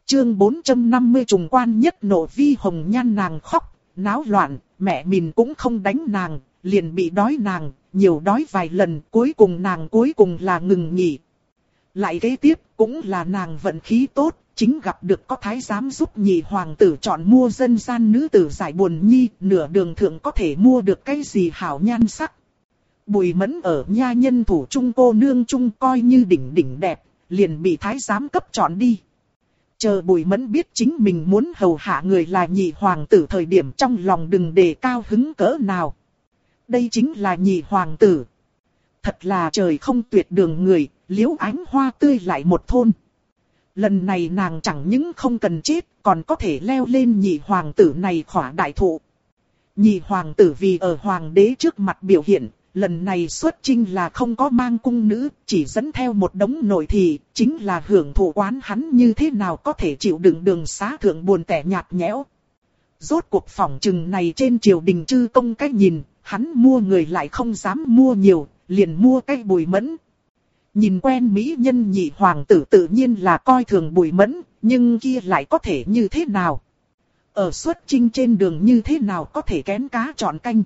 Chương 450 trùng quan nhất nộ vi hồng nhan nàng khóc, náo loạn, mẹ mình cũng không đánh nàng, liền bị đói nàng, nhiều đói vài lần, cuối cùng là ngừng nghỉ. Lại kế tiếp, cũng là nàng vận khí tốt, chính gặp được có thái giám giúp nhị hoàng tử chọn mua dân gian nữ tử giải buồn nhi, nửa đường thượng có thể mua được cái gì hảo nhan sắc. Bùi Mẫn ở nha nhân thủ trung cô nương trung coi như đỉnh đẹp, liền bị thái giám cấp chọn đi. Chờ Bùi Mẫn biết chính mình muốn hầu hạ người là nhị hoàng tử thời điểm trong lòng đừng để cao hứng cỡ nào. Đây chính là nhị hoàng tử. Thật là trời không tuyệt đường người, liễu ánh hoa tươi lại một thôn. Lần này nàng chẳng những không cần chết, còn có thể leo lên nhị hoàng tử này khỏa đại thụ. Nhị hoàng tử vì ở hoàng đế trước mặt biểu hiện, lần này xuất chinh là không có mang cung nữ, chỉ dẫn theo một đống nội thị, chính là hưởng thụ quán hắn như thế nào có thể chịu đựng đường xá thượng buồn tẻ nhạt nhẽo. Rốt cuộc phỏng chừng này trên triều đình chư công cách nhìn, hắn mua người lại không dám mua nhiều, liền mua cái Bùi Mẫn. Nhìn quen mỹ nhân nhị hoàng tử tự nhiên là coi thường Bùi Mẫn, nhưng kia lại có thể như thế nào? Ở xuất chinh trên đường như thế nào có thể kén cá chọn canh?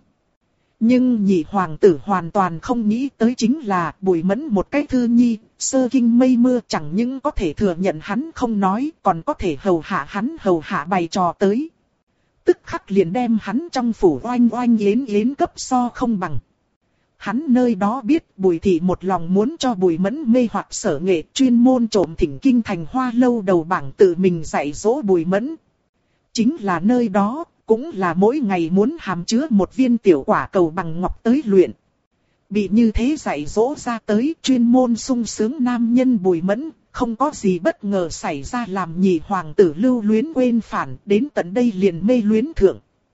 Nhưng nhị hoàng tử hoàn toàn không nghĩ tới chính là Bùi Mẫn một cái thư nhi, sơ kinh mây mưa chẳng những có thể thừa nhận hắn không nói, còn có thể hầu hạ bày trò tới. Tức khắc liền đem hắn trong phủ oanh yến cấp so không bằng. Hắn nơi đó biết Bùi thị một lòng muốn cho Bùi Mẫn mê hoặc sở nghệ chuyên môn trộm thỉnh kinh thành hoa lâu đầu bảng tự mình dạy dỗ Bùi Mẫn. Chính là nơi đó, cũng là mỗi ngày muốn hàm chứa một viên tiểu quả cầu bằng ngọc tới luyện. Bị như thế dạy dỗ ra tới chuyên môn sung sướng nam nhân Bùi Mẫn, không có gì bất ngờ xảy ra làm nhị hoàng tử lưu luyến quên phản, đến tận đây liền mê luyến thượng.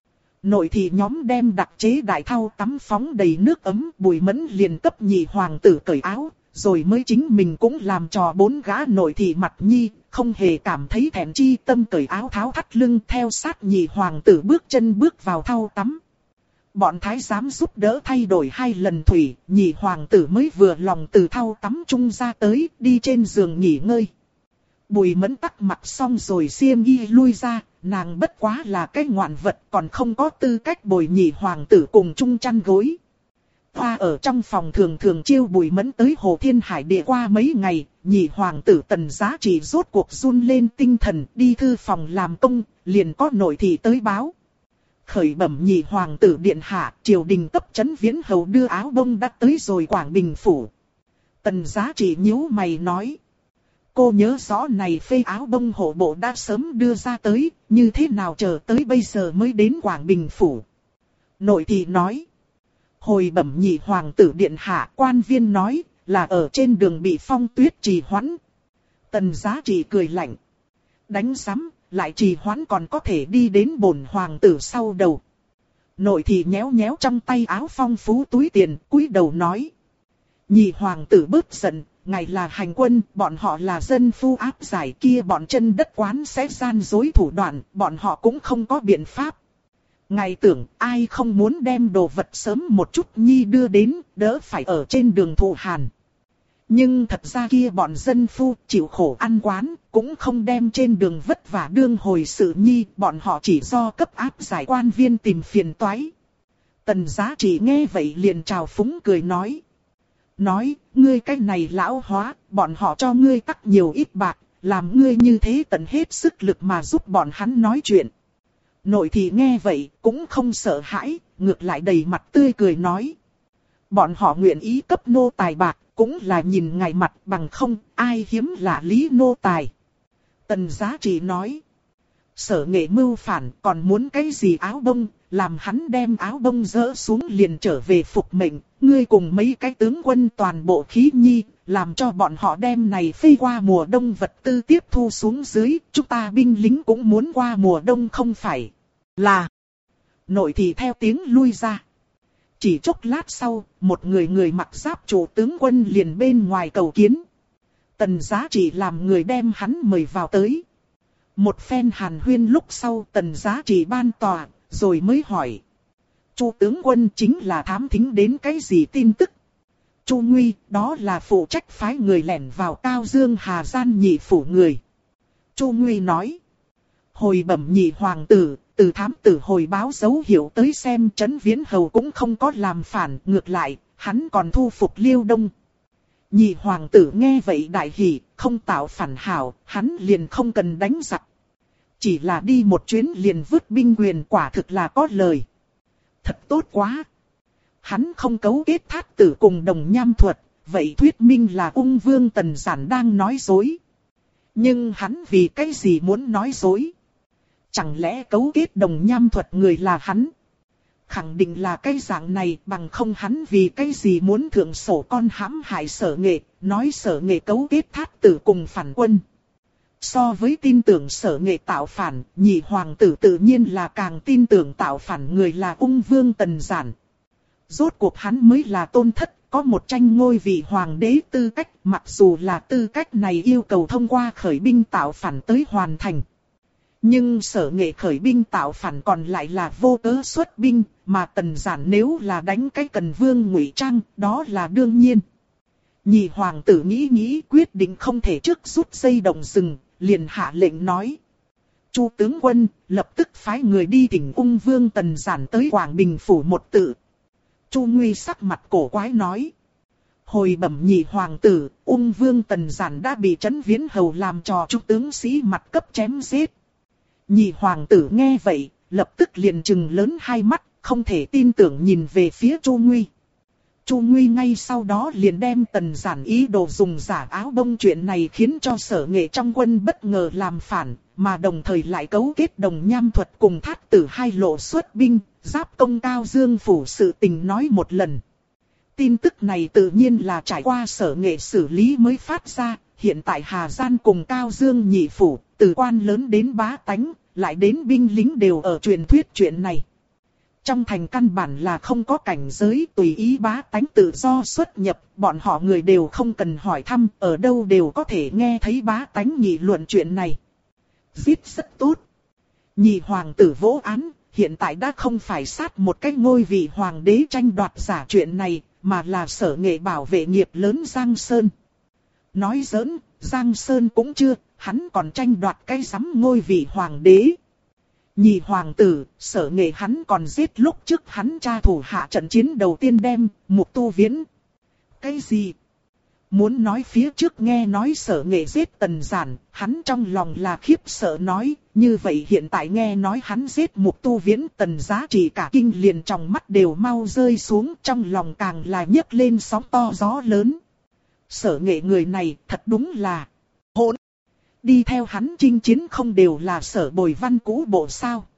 Nội thị nhóm đem đặc chế đại thau tắm phóng đầy nước ấm, Bùi Mẫn liền cấp nhị hoàng tử cởi áo, rồi mới chính mình cũng làm trò bốn gã nội thị mặt nhi, không hề cảm thấy thẹn chi tâm cởi áo tháo thắt lưng theo sát nhị hoàng tử bước chân bước vào thau tắm. Bọn thái giám giúp đỡ thay đổi 2 lần thủy, nhị hoàng tử mới vừa lòng từ thau tắm trung ra tới, đi trên giường nghỉ ngơi. Bùi Mẫn tắc mặt xong rồi xiêm y lui ra, nàng bất quá là cái ngoạn vật còn không có tư cách bồi nhị hoàng tử cùng chung chăn gối. Hoa ở trong phòng thường thường chiêu Bùi Mẫn tới Hồ Thiên Hải Địa qua mấy ngày, nhị hoàng tử Tần Giá Trị rốt cuộc run lên tinh thần đi thư phòng làm công, liền có nội thị tới báo. Khởi bẩm nhị hoàng tử điện hạ, triều đình cấp trấn Viễn Hầu đưa áo bông đã tới rồi Quảng Bình phủ. Tần Giá Trị nhíu mày nói. Cô nhớ rõ này phê áo bông hộ bộ đã sớm đưa ra tới, như thế nào chờ tới bây giờ mới đến Quảng Bình phủ. Nội thị nói. Hồi bẩm nhị hoàng tử điện hạ, quan viên nói là ở trên đường bị phong tuyết trì hoãn. Tần Giá Trị cười lạnh. Đánh sắm, lại trì hoãn còn có thể đi đến bổn hoàng tử sau đầu. Nội thị nhéo nhéo trong tay áo phong phú túi tiền, cúi đầu nói. Nhị hoàng tử bớt giận, ngài là hành quân, bọn họ là dân phu áp giải kia bọn chân đất quán sẽ gian dối thủ đoạn, bọn họ cũng không có biện pháp. Ngài tưởng ai không muốn đem đồ vật sớm một chút nhi đưa đến, đỡ phải ở trên đường thụ hàn. Nhưng thật ra kia bọn dân phu chịu khổ ăn quán, cũng không đem trên đường vất vả đương hồi sự nhi, bọn họ chỉ do cấp áp giải quan viên tìm phiền toái. Tần Giá Trị nghe vậy liền trào phúng cười nói. Nói, ngươi cái này lão hóa, bọn họ cho ngươi tắc nhiều ít bạc, làm ngươi như thế tận hết sức lực mà giúp bọn hắn nói chuyện. Nội thị nghe vậy, cũng không sợ hãi, ngược lại đầy mặt tươi cười nói. Bọn họ nguyện ý cấp nô tài bạc, cũng là nhìn ngài mặt bằng không, ai hiếm lạ lý nô tài. Tần Giá Trị nói. Sở Nghệ mưu phản còn muốn cái gì áo bông, làm hắn đem áo bông dỡ xuống liền trở về phục mệnh, ngươi cùng mấy cái tướng quân toàn bộ khí nhi, làm cho bọn họ đem này phê qua mùa đông vật tư tiếp thu xuống dưới, chúng ta binh lính cũng muốn qua mùa đông không phải là. Nội thị theo tiếng lui ra. Chỉ chốc lát sau, một người mặc giáp chủ tướng quân liền bên ngoài cầu kiến. Tần Giá Trị làm người đem hắn mời vào tới. Một phen hàn huyên lúc sau Tần Giá Trị ban tòa, rồi mới hỏi. Chu tướng quân chính là thám thính đến cái gì tin tức? Chu Nguy, đó là phụ trách phái người lẻn vào Cao Dương Hà Gian nhị phủ người. Chu Nguy nói. Hồi bẩm nhị hoàng tử, từ thám tử hồi báo dấu hiệu tới xem Trấn Viễn Hầu cũng không có làm phản, ngược lại, hắn còn thu phục Liêu Đông. Nhị hoàng tử nghe vậy đại hỉ, không tạo phản hảo, hắn liền không cần đánh giặc. Chỉ là đi một chuyến liền vứt binh quyền, quả thực là có lời. Thật tốt quá. Hắn không cấu kết Thát Tử cùng Đồng Nham Thuật, vậy thuyết minh là Ung Vương Tần Giản đang nói dối. Nhưng hắn vì cái gì muốn nói dối? Chẳng lẽ cấu kết Đồng Nham Thuật người là hắn? Khẳng định là cái dạng này, bằng không hắn vì cái gì muốn thượng sổ con hãm hại Sở Nghệ, nói Sở Nghệ cấu kết Thát Tử cùng phản quân. So với tin tưởng Sở Nghệ tạo phản, nhị hoàng tử tự nhiên là càng tin tưởng tạo phản người là Ung Vương Tần Giản. Rốt cuộc hắn mới là tôn thất, có một tranh ngôi vị hoàng đế tư cách, mặc dù là tư cách này yêu cầu thông qua khởi binh tạo phản tới hoàn thành. Nhưng Sở Nghệ khởi binh tạo phản còn lại là vô cớ xuất binh, mà Tần Giản nếu là đánh cái Cần Vương ngụy trang, đó là đương nhiên. Nhị hoàng tử nghĩ nghĩ quyết định không thể trước rút dây động rừng, liền hạ lệnh nói. Chu tướng quân, lập tức phái người đi thỉnh Ung Vương Tần Giản tới Quảng Bình phủ một tự. Chu Nguy sắc mặt cổ quái nói. Hồi bẩm nhị hoàng tử, Ung Vương Tần Giản đã bị Trấn Viễn Hầu làm trò Chu tướng sĩ mặt cấp chém giết. Nhị hoàng tử nghe vậy, lập tức liền trừng lớn hai mắt, không thể tin tưởng nhìn về phía Chu Nguy. Chu Nguy ngay sau đó liền đem Tần Giản ý đồ dùng giả áo bông chuyện này khiến cho Sở Nghệ trong quân bất ngờ làm phản, mà đồng thời lại cấu kết Đồng Nham Thuật cùng Thát Tử hai lộ xuất binh, giáp công Cao Dương phủ sự tình nói một lần. Tin tức này tự nhiên là trải qua Sở Nghệ xử lý mới phát ra, hiện tại Hà Giang cùng Cao Dương nhị phủ, từ quan lớn đến bá tánh, lại đến binh lính đều ở truyền thuyết chuyện này. Trong thành căn bản là không có cảnh giới, tùy ý bá tánh tự do xuất nhập, bọn họ người đều không cần hỏi thăm, ở đâu đều có thể nghe thấy bá tánh nghị luận chuyện này. Giết rất tốt. Nhị hoàng tử vỗ án, hiện tại đã không phải sát một cái ngôi vị hoàng đế tranh đoạt giả chuyện này, mà là Sở Nghệ bảo vệ nghiệp lớn Giang Sơn. Nói giỡn, Giang Sơn cũng chưa, hắn còn tranh đoạt cái sắm ngôi vị hoàng đế. Nhị hoàng tử, Sở Nghệ hắn còn giết lúc trước hắn cha thủ hạ trận chiến đầu tiên đem, Mục Tu Viễn. Cái gì? Muốn nói phía trước nghe nói Sở Nghệ giết Tần Giản, hắn trong lòng là khiếp sợ nói, như vậy hiện tại nghe nói hắn giết Mục Tu Viễn, Tần Giá Trị cả kinh liền trong mắt đều mau rơi xuống, trong lòng càng là nhấc lên sóng to gió lớn. Sở Nghệ người này thật đúng là hỗn. Đi theo hắn chinh chiến không đều là Sở Bồi Văn cũ bộ sao?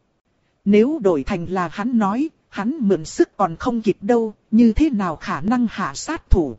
Nếu đổi thành là hắn nói, hắn mượn sức còn không kịp đâu, như thế nào khả năng hạ sát thủ?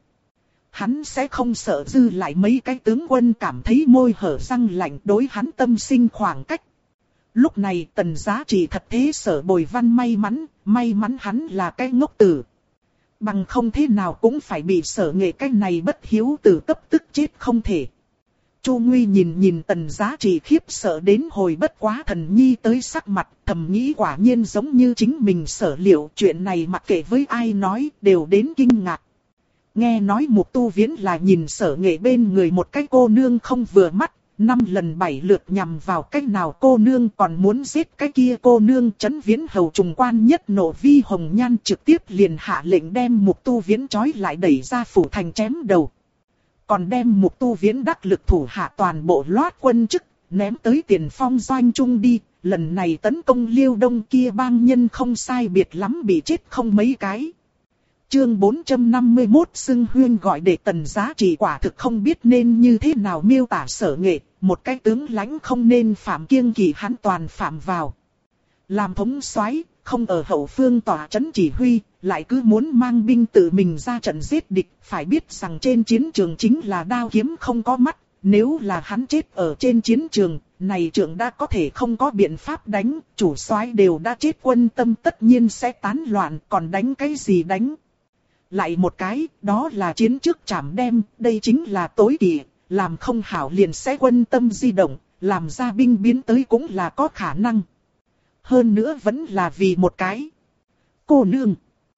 Hắn sẽ không sợ dư lại mấy cái tướng quân cảm thấy môi hở răng lạnh đối hắn tâm sinh khoảng cách. Lúc này Tần Giá Trị thật thế Sở Bồi Văn may mắn hắn là cái ngốc tử. Bằng không thế nào cũng phải bị Sở Nghệ cái này bất hiếu tử cấp tức chết không thể. Chu Nguy nhìn Tần Giá Trị khiếp sợ đến hồi bất quá thần nhi tới sắc mặt, thầm nghĩ quả nhiên giống như chính mình sở liệu, chuyện này mặc kệ với ai nói đều đến kinh ngạc. Nghe nói Mục Tu Viễn là nhìn Sở Nghệ bên người một cái cô nương không vừa mắt, 5 lần 7 lượt nhằm vào cách nào cô nương còn muốn giết cái kia cô nương. Trấn Viễn Hầu trùng quan nhất nộ Vi Hồng Nhan trực tiếp liền hạ lệnh đem Mục Tu Viễn trói lại đẩy ra phủ thành chém đầu. Còn đem Mục Tu Viễn đắc lực thủ hạ toàn bộ loát quân chức, ném tới Tiền Phong doanh trung đi. Lần này tấn công Liêu Đông kia bang nhân không sai biệt lắm bị chết không mấy cái. Chương 451 xưng huyên gọi để Tần Giá Trị quả thực không biết nên như thế nào miêu tả Sở Nghệ, một cái tướng lãnh không nên phạm kiêng kỵ hắn toàn phạm vào. Làm thống soái, không ở hậu phương tỏa trấn chỉ huy, lại cứ muốn mang binh tự mình ra trận giết địch, phải biết rằng trên chiến trường chính là đao kiếm không có mắt, nếu là hắn chết ở trên chiến trường, này trưởng đã có thể không có biện pháp đánh, chủ soái đều đã chết quân tâm tất nhiên sẽ tán loạn, còn đánh cái gì đánh. Lại một cái, đó là chiến trước trảm đem, đây chính là tối kỵ, làm không hảo liền sẽ quân tâm di động, làm ra binh biến tới cũng là có khả năng. Hơn nữa vẫn là vì một cái cô nương.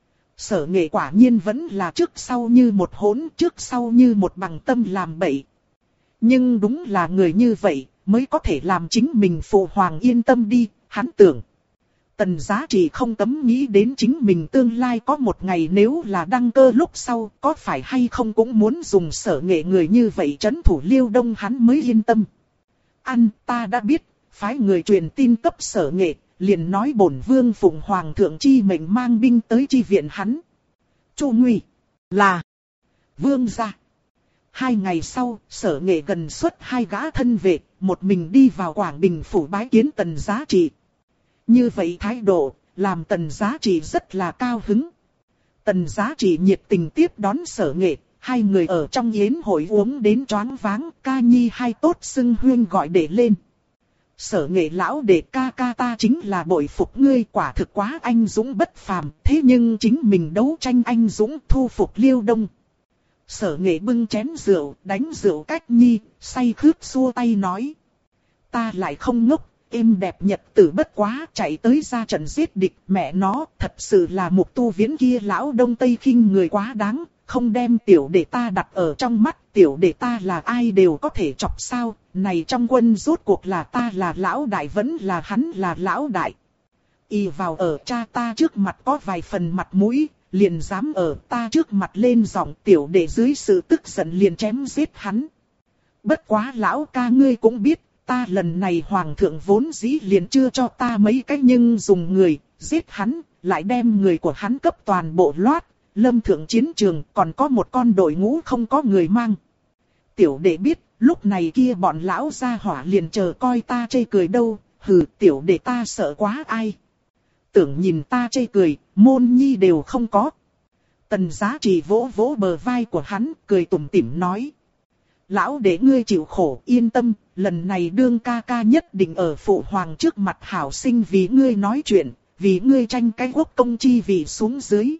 Sở Nghệ quả nhiên vẫn là trước sau như một hỗn, trước sau như một bằng tâm làm bậy. Nhưng đúng là người như vậy, mới có thể làm chính mình phụ hoàng yên tâm đi, hắn tưởng. Tần Giá Trị không cấm nghĩ đến chính mình tương lai có một ngày nếu là đăng cơ lúc sau, có phải hay không cũng muốn dùng Sở Nghệ người như vậy trấn thủ Liêu Đông hắn mới yên tâm. Ta đã biết, phái người truyền tin cấp Sở Nghệ, liền nói bổn vương phụng hoàng thượng chi mệnh mang binh tới chi viện hắn. Chu Nguy là vương gia. 2 ngày sau, Sở Nghệ gần xuất 2 gã thân vệ, một mình đi vào Quảng Bình phủ bái kiến Tần Giá Trị. Như vậy thái độ, làm Tần Giá Trị rất là cao hứng. Tần Giá Trị nhiệt tình tiếp đón Sở Nghệ, 2 người ở trong yến hội uống đến choáng váng, ca nhi hai tốt xưng huyên gọi đệ lên. Sở Nghệ lão đệ ca ca ta chính là bội phục ngươi, quả thực quá anh dũng bất phàm, thế nhưng chính mình đấu tranh anh dũng thu phục Liêu Đông. Sở Nghệ bưng chén rượu, đánh rượu cách nhi, say khướt xua tay nói. Ta lại không ngốc, êm đẹp nhật tử bất quá, chạy tới ra trận giết địch, mẹ nó, thật sự là Mục Tu Viễn kia lão Đông Tây khinh người quá đáng, không đem tiểu đệ ta đặt ở trong mắt, tiểu đệ ta là ai đều có thể chọc sao, này trong quân rốt cuộc là ta là lão đại vẫn là hắn là lão đại. Y vào ở cha ta trước mặt có vài phần mặt mũi, liền dám ở ta trước mặt lên giọng, tiểu đệ dưới sự tức giận liền chém giết hắn. Bất quá lão ca ngươi cũng biết, ta lần này hoàng thượng vốn dĩ liền chưa cho ta mấy cái nhưng dùng người, giết hắn, lại đem người của hắn cấp toàn bộ loát, lâm thượng chiến trường còn có một con đội ngũ không có người mang. Tiểu đệ biết, lúc này kia bọn lão gia hỏa liền chờ coi ta chê cười đâu, hừ tiểu đệ ta sợ quá ai. Tưởng nhìn ta chê cười, môn nhi đều không có. Tần Giá Trị vỗ vỗ bờ vai của hắn, cười tủm tỉm nói. Lão đệ ngươi chịu khổ, yên tâm, lần này đương ca ca nhất định ở phụ hoàng trước mặt hảo sinh vì ngươi nói chuyện, vì ngươi tranh cái quốc công chi vị xuống dưới.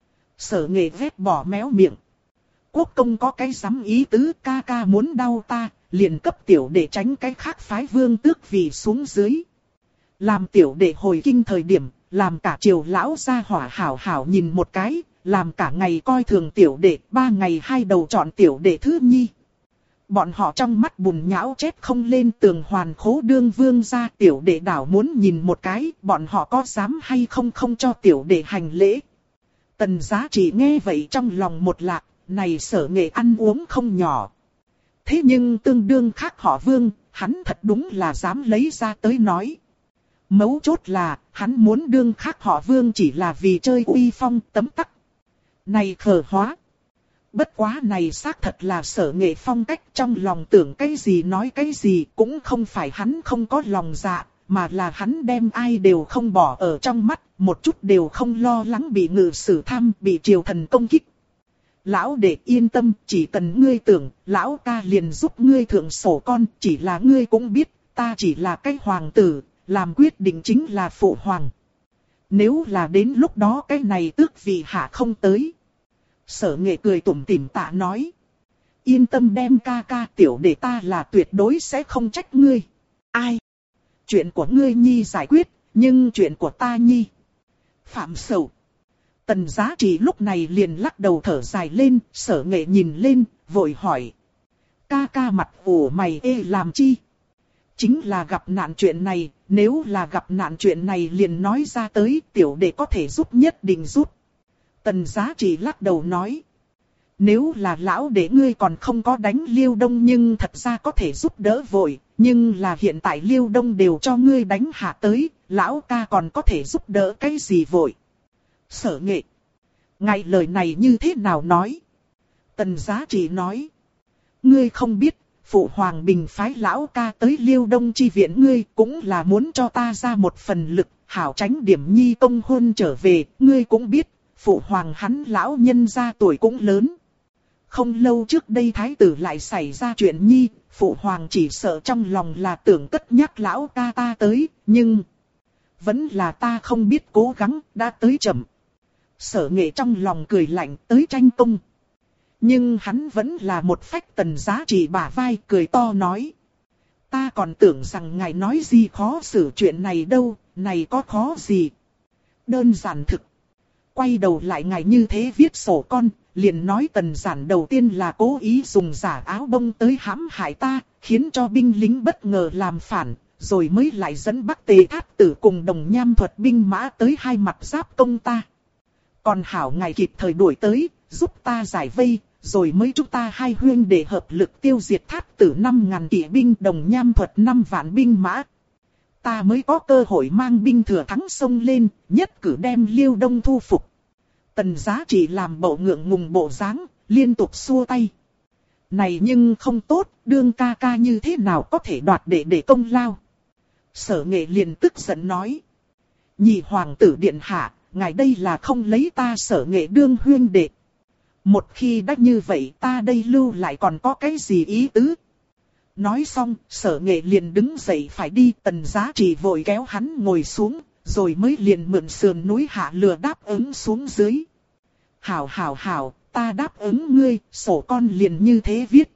Sở Nghệ vét bỏ méo miệng. Quốc công có cái dám ý tứ, ca ca muốn đau ta, liền cấp tiểu đệ tránh cái khác phái vương tước vị xuống dưới. Làm tiểu đệ hồi kinh thời điểm, làm cả triều lão gia hỏa hảo hảo nhìn một cái, làm cả ngày coi thường tiểu đệ, 3 ngày 2 đầu chọn tiểu đệ thứ nhi. Bọn họ trong mắt bùn nhão chết không lên tường hoàn khố đương vương gia, tiểu đệ đảo muốn nhìn một cái, bọn họ có dám hay không không cho tiểu đệ hành lễ. Tần Giá Trị nghe vậy trong lòng một lạc, này Sở Nghệ ăn uống không nhỏ. Thế nhưng tương đương khác họ vương, hắn thật đúng là dám lấy ra tới nói. Mấu chốt là, hắn muốn đương khác họ vương chỉ là vì chơi uy phong tấm tắc. Này khờ hóa. Bất quá này xác thật là Sở Nghệ phong cách, trong lòng tưởng cái gì nói cái gì, cũng không phải hắn không có lòng dạ, mà là hắn đem ai đều không bỏ ở trong mắt, một chút đều không lo lắng bị ngự sử tham, bị triều thần công kích. Lão đệ yên tâm, chỉ cần ngươi tưởng, lão ca liền giúp ngươi thượng sổ con, chỉ là ngươi cũng biết, ta chỉ là cái hoàng tử, làm quyết định chính là phụ hoàng. Nếu là đến lúc đó cái này tước vị hạ không tới. Sở Nghệ cười tủm tỉm tạ nói. Yên tâm đem ca ca, tiểu đệ ta là tuyệt đối sẽ không trách ngươi. Ai? Chuyện của ngươi nhi giải quyết, nhưng chuyện của ta nhi. Phạm Sầu. Tần Giá Trị lúc này liền lắc đầu thở dài lên, Sở Nghệ nhìn lên, vội hỏi. Ca ca mặt ủ mày ê làm chi? Chính là gặp nạn chuyện này, nếu là gặp nạn chuyện này liền nói ra tới, tiểu đệ có thể giúp nhất định giúp. Tần Giá Trị lắc đầu nói. Nếu là lão đệ ngươi còn không có đánh Liêu Đông nhưng thật ra có thể giúp đỡ vội, nhưng là hiện tại Liêu Đông đều cho ngươi đánh hạ tới, lão ca còn có thể giúp đỡ cái gì vội. Sở Nghệ. Ngài lời này như thế nào nói? Tần Giá Trị nói. Ngươi không biết, phụ hoàng bình phái lão ca tới Liêu Đông chi viện ngươi cũng là muốn cho ta ra một phần lực, hảo tránh điểm nhi công hôn trở về, ngươi cũng biết, phụ hoàng hắn lão nhân gia tuổi cũng lớn. Không lâu trước đây thái tử lại xảy ra chuyện nhi, phụ hoàng chỉ sợ trong lòng là tưởng cất nhắc lão ca ta tới, nhưng vẫn là ta không biết cố gắng, đã tới chậm. Sở Nghệ trong lòng cười lạnh tới tranh công. Nhưng hắn vẫn là một phách Tần Giá Trị bả vai cười to nói. Ta còn tưởng rằng ngài nói gì khó xử chuyện này đâu, này có khó gì. Đơn giản thực. Quay đầu lại ngài như thế viết sổ con, liền nói Tần Giản đầu tiên là cố ý dùng giả áo bông tới hãm hại ta, khiến cho binh lính bất ngờ làm phản, rồi mới lại dẫn Bắc Tề Thát Tử cùng Đồng Nham thuật binh mã tới hai mặt giáp công ta. Còn hảo ngài kịp thời đuổi tới, giúp ta giải vây, rồi mới chúng ta hai huynh để hợp lực tiêu diệt Thát Tử 5.000 kỵ binh, Đồng Nham thuật 5 vạn binh mã. Ta mới có cơ hội mang binh thừa thắng xông lên, nhất cử đem Liêu Đông thu phục. Tần Giá Trị làm bộ ngượng ngùng bộ dáng, liên tục xua tay. Này nhưng không tốt, đương ca ca như thế nào có thể đoạt để công lao. Sở Nghệ liền tức giận nói. Nhị hoàng tử điện hạ, ngài đây là không lấy ta Sở Nghệ đương huyên đệ. Một khi đã như vậy ta đây lưu lại còn có cái gì ý tứ. Nói xong, Sở Nghệ liền đứng dậy phải đi, Tần Giá Trị vội kéo hắn ngồi xuống, rồi mới liền mượn sườn núi hạ lừa đáp ứng xuống dưới. Hảo, ta đáp ứng ngươi, sổ con liền như thế viết.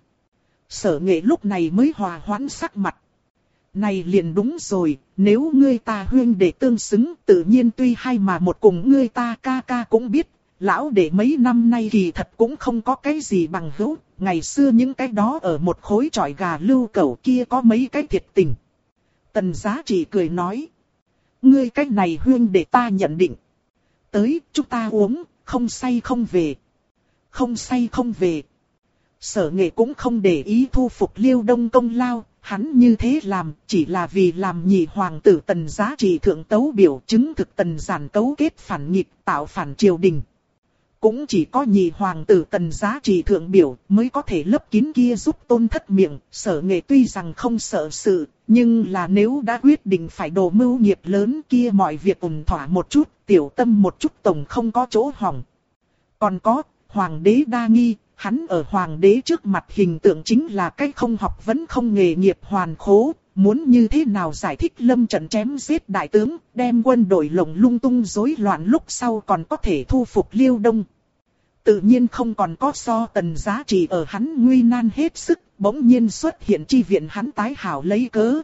Sở Nghệ lúc này mới hòa hoãn sắc mặt. Này liền đúng rồi, nếu ngươi ta huyên đệ tương xứng, tự nhiên tuy hai mà một cùng ngươi ta ca ca cũng biết. Lão đệ mấy năm nay kỳ thật cũng không có cái gì bằng hữu, ngày xưa những cái đó ở một khối trọi gà lưu cẩu kia có mấy cái thiệt tình. Tần Giá Trị cười nói. Ngươi cái này huyên để ta nhận định. Tới, chúng ta uống, không say không về. Không say không về. Sở Nghệ cũng không để ý thu phục Liêu Đông công lao, hắn như thế làm chỉ là vì làm nhị hoàng tử Tần Giá Trị thượng tấu biểu chứng thực Tần Giản cấu kết phản nghịch tạo phản triều đình. Cũng chỉ có nhị hoàng tử Tần Giá Trị thượng biểu mới có thể lấp kín kia giúp tôn thất miệng. Sở Nghệ tuy rằng không sợ sự, nhưng là nếu đã quyết định phải đổ mưu nghiệp lớn kia mọi việc ổn thỏa một chút, tiểu tâm một chút tổng không có chỗ hỏng. Còn có, hoàng đế đa nghi, hắn ở hoàng đế trước mặt hình tượng chính là cái không học vấn không nghề nghiệp hoàn khố. Muốn như thế nào giải thích lâm trận chém giết đại tướng, đem quân đội lồng lung tung rối loạn lúc sau còn có thể thu phục Liêu Đông. Tự nhiên không còn có so Tần Giá Trị ở hắn nguy nan hết sức, bỗng nhiên xuất hiện chi viện hắn tái hảo lấy cớ.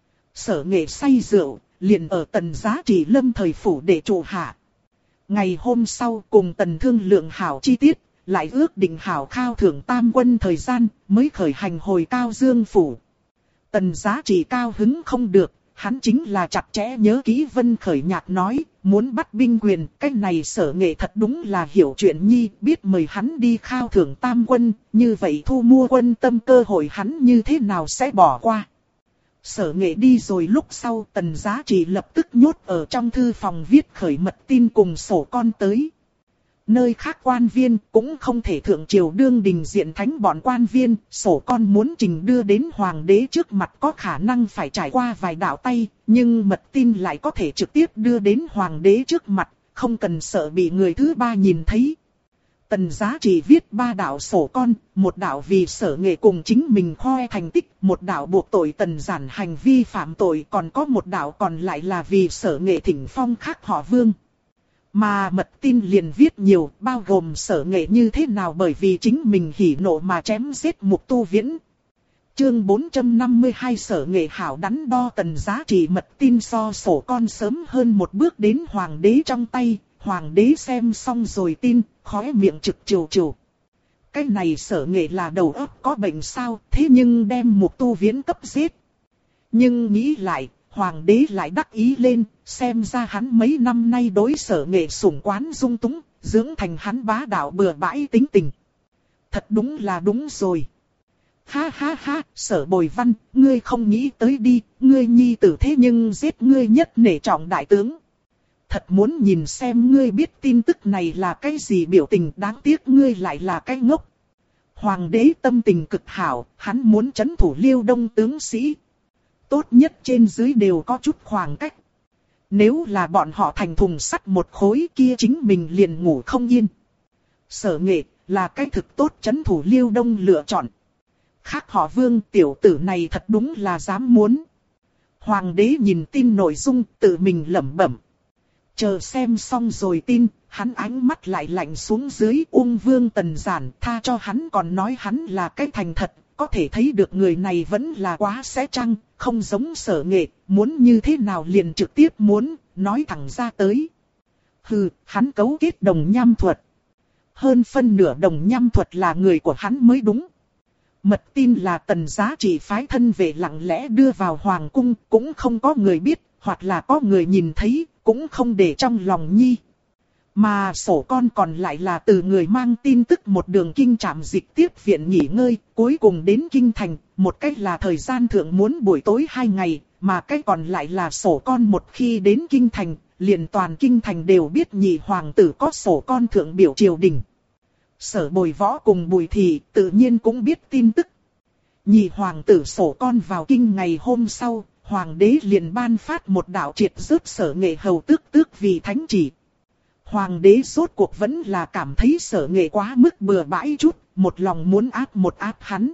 Sở Nghệ say rượu, liền ở Tần Giá Trị lâm thời phủ để trụ hạ. Ngày hôm sau cùng Tần thương lượng hảo chi tiết, lại ước định hảo khao thưởng tam quân thời gian, mới khởi hành hồi Cao Dương phủ. Tần Giá Trị cao hứng không được, hắn chính là chặt chẽ nhớ kỹ Vân Khởi Nhạc nói, muốn bắt binh quyền, cái này Sở Nghệ thật đúng là hiểu chuyện nhi, biết mời hắn đi khao thưởng tam quân, như vậy thu mua quân tâm cơ hội hắn như thế nào sẽ bỏ qua. Sở Nghệ đi rồi lúc sau Tần Giá Trị lập tức nhốt ở trong thư phòng viết khởi mật tin cùng sổ con tới. Nơi khác quan viên cũng không thể thượng triều đương đình diện thánh bọn quan viên, sổ con muốn trình đưa đến hoàng đế trước mặt có khả năng phải trải qua vài đạo tay, nhưng mật tin lại có thể trực tiếp đưa đến hoàng đế trước mặt, không cần sợ bị người thứ ba nhìn thấy. Tần Giá Trị viết 3 đạo sổ con, một đạo vì Sở Nghệ cùng chính mình khoe thành tích, một đạo buộc tội Tần Giản hành vi phạm tội, còn có một đạo còn lại là vì Sở Nghệ thỉnh phong khác họ Vương. Mà mật tin liền viết nhiều, bao gồm Sở Nghệ như thế nào bởi vì chính mình hỉ nộ mà chém giết Mục Tu Viễn. Chương 452 Sở Nghệ hảo đắn đo. Tần Giá Trị mật tin so sổ con sớm hơn một bước đến hoàng đế trong tay, hoàng đế xem xong rồi tin, khóe miệng trực trừ trừ. Cái này Sở Nghệ là đầu óc có bệnh sao, thế nhưng đem Mục Tu Viễn cấp giết. Nhưng nghĩ lại, hoàng đế lại đắc ý lên, xem ra hắn mấy năm nay đối Sở Nghệ sủng quán dung túng, dưỡng thành hắn bá đạo bừa bãi tính tình. Thật đúng là đúng rồi. Ha, Sở Bồi Văn, ngươi không nghĩ tới đi, ngươi nhi tử thế nhưng giết ngươi nhất nể trọng đại tướng. Thật muốn nhìn xem ngươi biết tin tức này là cái gì biểu tình, đáng tiếc ngươi lại là cái ngốc. Hoàng đế tâm tình cực hảo, hắn muốn trấn thủ Liêu Đông tướng sĩ. Tốt nhất trên dưới đều có chút khoảng cách. Nếu là bọn họ thành thùng sắt một khối kia chính mình liền ngủ không yên. Sở Nghệ là cái thực tốt trấn thủ Liêu Đông lựa chọn. Khác họ Vương tiểu tử này thật đúng là dám muốn. Hoàng đế nhìn tin nội dung tự mình lẩm bẩm. Chờ xem xong rồi tin, hắn ánh mắt lại lạnh xuống dưới. Ung Vương Tần Giản tha cho hắn còn nói hắn là cái thành thật. Có thể thấy được người này vẫn là quá sẽ trăng, không giống Sở Nghệ, muốn như thế nào liền trực tiếp muốn, nói thẳng ra tới. Hừ, hắn cấu kết Đồng Nham thuật. Hơn phân nửa Đồng Nham Thuật là người của hắn mới đúng. Mật tin là Tần Giá Trị phái thân về lặng lẽ đưa vào hoàng cung, cũng không có người biết, hoặc là có người nhìn thấy, cũng không để trong lòng nhi. Mà sổ con còn lại là từ người mang tin tức một đường kinh trạm dịch tiếp viện nghỉ ngơi, cuối cùng đến kinh thành, một cách là thời gian thượng muốn buổi tối 2 ngày, mà cách còn lại là sổ con một khi đến kinh thành, liền toàn kinh thành đều biết nhị hoàng tử có sổ con thượng biểu triều đình. Sở Bồi Võ cùng Bùi Thị tự nhiên cũng biết tin tức. Nhị hoàng tử sổ con vào kinh ngày hôm sau, hoàng đế liền ban phát một đạo triệt rớt Sở Nghệ hầu tước vì thánh chỉ. Hoàng đế rốt cuộc vẫn là cảm thấy Sở Nghệ quá mức bừa bãi chút, một lòng muốn áp hắn.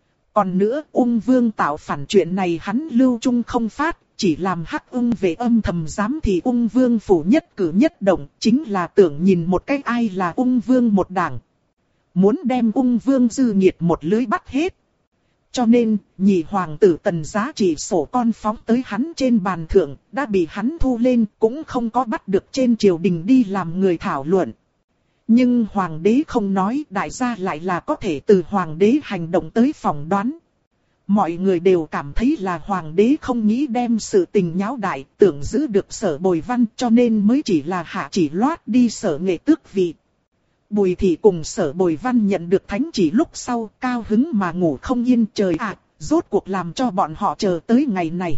Còn nữa, Ung Vương tạo phản chuyện này hắn lưu trung không phát, chỉ làm Hắc Ung về âm thầm giám thị Ung Vương phủ nhất cử nhất động, chính là tưởng nhìn một cách ai là Ung Vương một đảng. Muốn đem Ung Vương dư nghiệt một lưới bắt hết. Cho nên, nhị hoàng tử Tần Giá Trị sổ con phóng tới hắn trên bàn thượng, đã bị hắn thu lên, cũng không có bắt được trên triều đình đi làm người thảo luận. Nhưng hoàng đế không nói, đại gia lại là có thể từ hoàng đế hành động tới phỏng đoán. Mọi người đều cảm thấy là hoàng đế không nghĩ đem sự tình nháo đại, tưởng giữ được Sở Bồi Văn, cho nên mới chỉ là hạ chỉ loát đi Sở Nghệ tước vị. Bùi Thị cùng Sở Bồi Văn nhận được thánh chỉ lúc sau, cao hứng mà ngủ không yên. Trời ạ, rốt cuộc làm cho bọn họ chờ tới ngày này.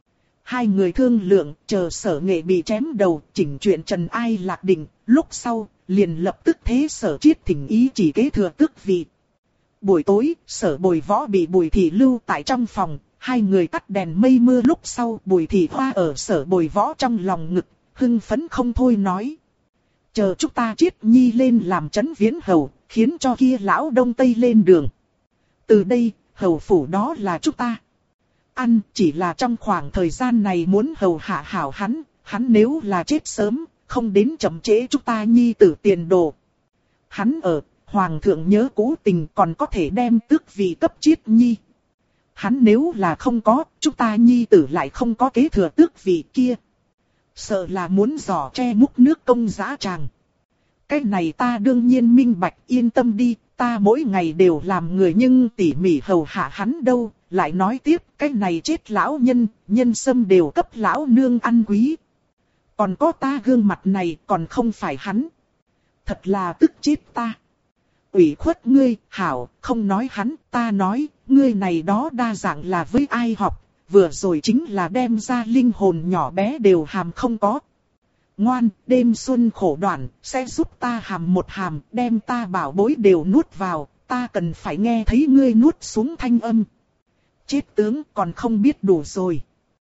Hai người thương lượng, chờ Sở Nghệ bị chém đầu, chỉnh chuyện trần ai lạc định, lúc sau, liền lập tức thế Sở Chiết thỉnh ý chỉ kế thừa tước vị. Buổi tối, Sở Bồi Võ bị Bùi Thị lưu tại trong phòng, hai người tắt đèn mây mưa lúc sau, Bùi Thị hoa ở Sở Bồi Võ trong lòng ngực, hưng phấn không thôi nói. Chờ chúng ta Chiết Nhi lên làm trấn viễn hầu, khiến cho kia lão đông tây lên đường. Từ đây, hầu phủ đó là chúng ta. Ăn chỉ là trong khoảng thời gian này muốn hầu hạ hảo hắn nếu là chết sớm, không đến chậm trễ chúng ta Nhi tử tiền đồ. Hắn ở, hoàng thượng nhớ cố tình còn có thể đem tước vị cấp Chiết Nhi. Hắn nếu là không có, chúng ta Nhi tử lại không có kế thừa tước vị kia. Sợ là muốn giỏ tre múc nước công dã tràng. Cái này ta đương nhiên minh bạch, yên tâm đi, ta mỗi ngày đều làm người nhưng tỉ mỉ hầu hạ hắn đâu. Lại nói tiếp, cái này chết lão nhân sâm đều cấp lão nương ăn quý. Còn có ta gương mặt này còn không phải hắn. Thật là tức chết ta. Ủy khuất ngươi, hảo, không nói hắn, ta nói, ngươi này đó đa dạng là với ai học. Vừa rồi chính là đem ra linh hồn nhỏ bé đều hàm không có. Ngoan, đêm xuân khổ đoạn, sẽ giúp ta hàm một hàm, đem ta bảo bối đều nuốt vào, ta cần phải nghe thấy ngươi nuốt xuống thanh âm. Chết tướng còn không biết đủ rồi.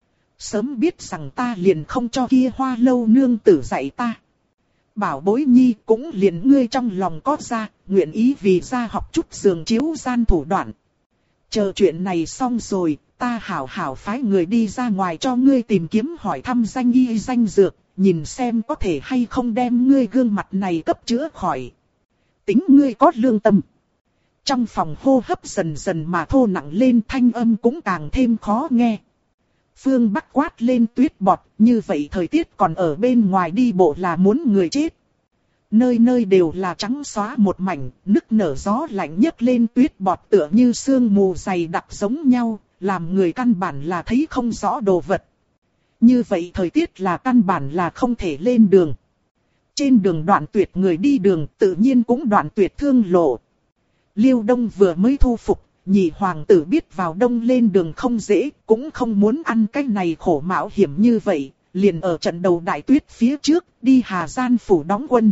Sớm biết rằng ta liền không cho kia Hoa Lâu nương tử dạy ta. Bảo bối nhi cũng liền ngươi trong lòng có ra, nguyện ý vì ra học chút giường chiếu gian thủ đoạn. Chờ chuyện này xong rồi, ta hảo hảo phái người đi ra ngoài cho ngươi tìm kiếm hỏi thăm danh y danh dược, nhìn xem có thể hay không đem ngươi gương mặt này cấp chữa khỏi. Tính ngươi có lương tâm. Trong phòng hô hấp dần dần mà thô nặng lên, thanh âm cũng càng thêm khó nghe. Phương Bắc quát lên tuyết bọt, như vậy thời tiết còn ở bên ngoài đi bộ là muốn người chết. Nơi nơi đều là trắng xóa một mảnh, nức nở gió lạnh nhấc lên tuyết bọt tựa như sương mù dày đặc giống nhau, làm người căn bản là thấy không rõ đồ vật. Như vậy thời tiết là căn bản là không thể lên đường. Trên đường đoạn tuyệt người đi đường, tự nhiên cũng đoạn tuyệt thương lộ. Liêu Đông vừa mới thu phục, nhị hoàng tử biết vào đông lên đường không dễ, cũng không muốn ăn cái này khổ mạo hiểm như vậy, liền ở trận đầu đại tuyết phía trước, đi Hà Gian phủ đóng quân.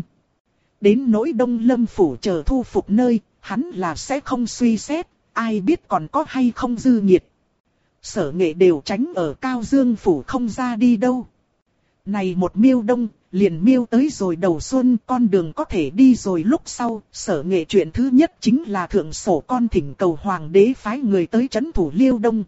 Đến nỗi Đông Lâm phủ chờ thu phục nơi, hắn là sẽ không suy xét, ai biết còn có hay không dư nghiệt. Sở Nghệ đều tránh ở Cao Dương phủ không ra đi đâu. Này một miêu đông, liền miêu tới rồi đầu xuân, con đường có thể đi rồi lúc sau, Sở Nghệ chuyện thứ nhất chính là thượng sổ con thỉnh cầu hoàng đế phái người tới trấn thủ Liêu Đông.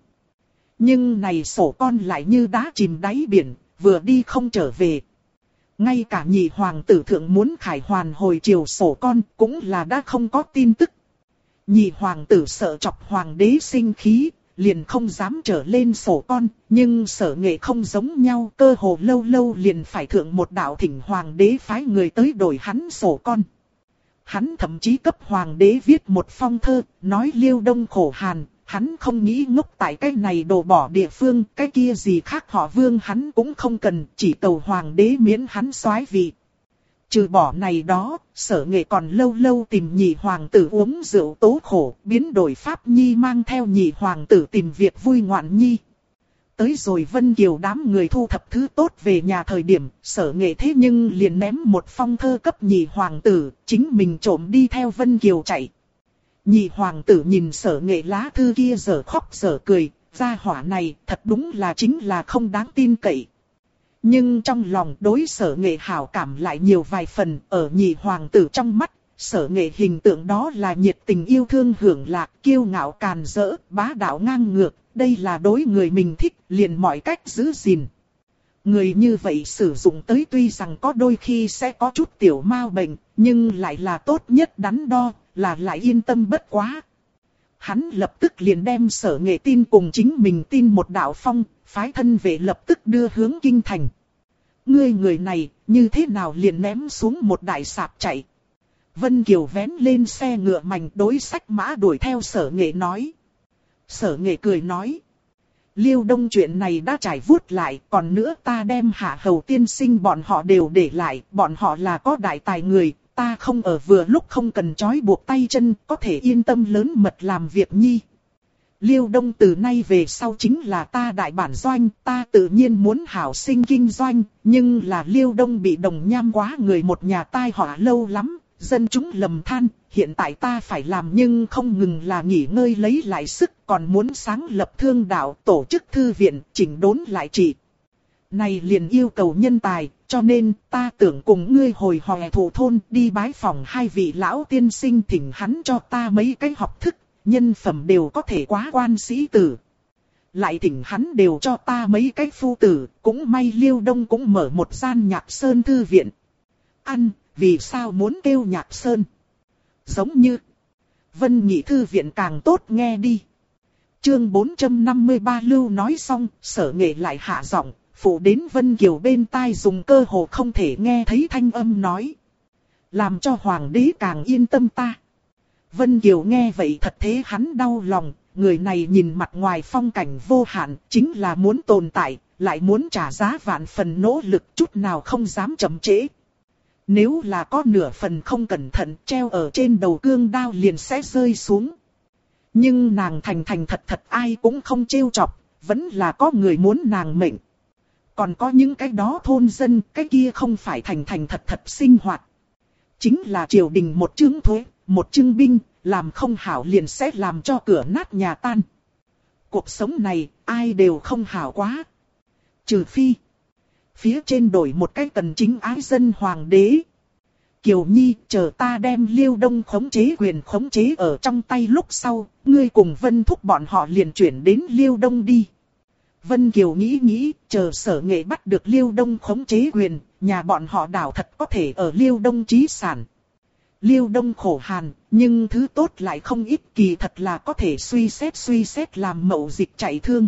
Nhưng này sổ con lại như đá chìm đáy biển, vừa đi không trở về. Ngay cả nhị hoàng tử thượng muốn khải hoàn hồi triều sổ con cũng là đã không có tin tức. Nhị hoàng tử sợ chọc hoàng đế sinh khí, liền không dám trở lên sổ con, nhưng Sở Nghệ không giống nhau, cơ hồ lâu lâu liền phải thượng một đạo thỉnh hoàng đế phái người tới đổi hắn sổ con. hắn thậm chí cấp hoàng đế viết một phong thơ, nói Liêu Đông khổ hàn, hắn không nghĩ ngốc tại cái này đổ bỏ địa phương, cái kia gì khác họ Vương hắn cũng không cần, chỉ cầu hoàng đế miễn hắn soái vị. Trừ bỏ này đó, Sở Nghệ còn lâu lâu tìm nhị hoàng tử uống rượu tố khổ, biến đổi pháp nhi mang theo nhị hoàng tử tìm việc vui ngoạn nhi. Tới rồi Vân Kiều đám người thu thập thứ tốt về nhà thời điểm, Sở Nghệ thế nhưng liền ném một phong thơ cấp nhị hoàng tử, chính mình trộm đi theo Vân Kiều chạy. Nhị hoàng tử nhìn Sở Nghệ lá thư kia dở khóc dở cười, gia hỏa này thật đúng là chính là không đáng tin cậy. Nhưng trong lòng đối Sở Nghệ hảo cảm lại nhiều vài phần, ở nhị hoàng tử trong mắt, Sở Nghệ hình tượng đó là nhiệt tình yêu thương hưởng lạc, kiêu ngạo càn rỡ, bá đạo ngang ngược, đây là đối người mình thích, liền mọi cách giữ gìn. Người như vậy sử dụng tới tuy rằng có đôi khi sẽ có chút tiểu mao bệnh, nhưng lại là tốt nhất đắn đo, là lại yên tâm bất quá. Hắn lập tức liền đem Sở Nghệ tin cùng chính mình tin một đạo phong, phái thân vệ lập tức đưa hướng kinh thành. Ngươi người này, như thế nào liền ném xuống một đại sạp chạy. Vân Kiều vén lên xe ngựa mảnh đối sách mã đuổi theo Sở Nghệ nói. Sở Nghệ cười nói. Liêu Đông chuyện này đã trải vuốt lại, còn nữa ta đem Hạ Hầu tiên sinh bọn họ đều để lại, bọn họ là có đại tài người, ta không ở vừa lúc không cần trói buộc tay chân, có thể yên tâm lớn mật làm việc nhi. Liêu Đông từ nay về sau chính là ta đại bản doanh, ta tự nhiên muốn hảo sinh kinh doanh, nhưng là Liêu Đông bị Đồng Nham quá người một nhà tai họa lâu lắm, dân chúng lầm than, hiện tại ta phải làm nhưng không ngừng là nghỉ ngơi lấy lại sức, còn muốn sáng lập thương đạo, tổ chức thư viện, chỉnh đốn lại trị. Này liền yêu cầu nhân tài, cho nên ta tưởng cùng ngươi hồi hòe thủ thôn đi bái phòng hai vị lão tiên sinh thỉnh hắn cho ta mấy cái học thức, nhân phẩm đều có thể quá quan sĩ tử. Lại thỉnh hắn đều cho ta mấy cái phu tử, cũng may Liêu Đông cũng mở một gian Nhạc Sơn thư viện. Ăn, vì sao muốn kêu Nhạc Sơn? Giống như Vân Nhị thư viện càng tốt nghe đi. Chương 453 Lưu nói xong, Sở Nghệ lại hạ giọng, phụ đến Vân Kiều bên tai dùng cơ hồ không thể nghe thấy thanh âm nói. Làm cho hoàng đế càng yên tâm ta. Vân Kiều nghe vậy thật thế hắn đau lòng, người này nhìn mặt ngoài phong cảnh vô hạn, chính là muốn tồn tại, lại muốn trả giá vạn phần nỗ lực chút nào không dám chậm trễ. Nếu là có nửa phần không cẩn thận treo ở trên đầu cương đao liền sẽ rơi xuống. Nhưng nàng thành thành thật thật ai cũng không trêu chọc, vẫn là có người muốn nàng mệnh. Còn có những cái đó thôn dân, cái kia không phải thành thành thật thật sinh hoạt. Chính là triều đình một chương thuế, một chương binh, làm không hảo liền sẽ làm cho cửa nát nhà tan. Cuộc sống này, ai đều không hảo quá. Trừ phi, phía trên đổi một cái tần chính ái dân hoàng đế. Kiều Nhi, chờ ta đem Liêu Đông khống chế quyền khống chế ở trong tay lúc sau, ngươi cùng Vân Thúc bọn họ liền chuyển đến Liêu Đông đi. Vân Kiều nghĩ, chờ Sở Nghệ bắt được Liêu Đông khống chế quyền, nhà bọn họ đảo thật có thể ở Liêu Đông trí sản. Liêu Đông khổ hàn, nhưng thứ tốt lại không ít, kỳ thật là có thể suy xét làm mậu dịch chạy thương.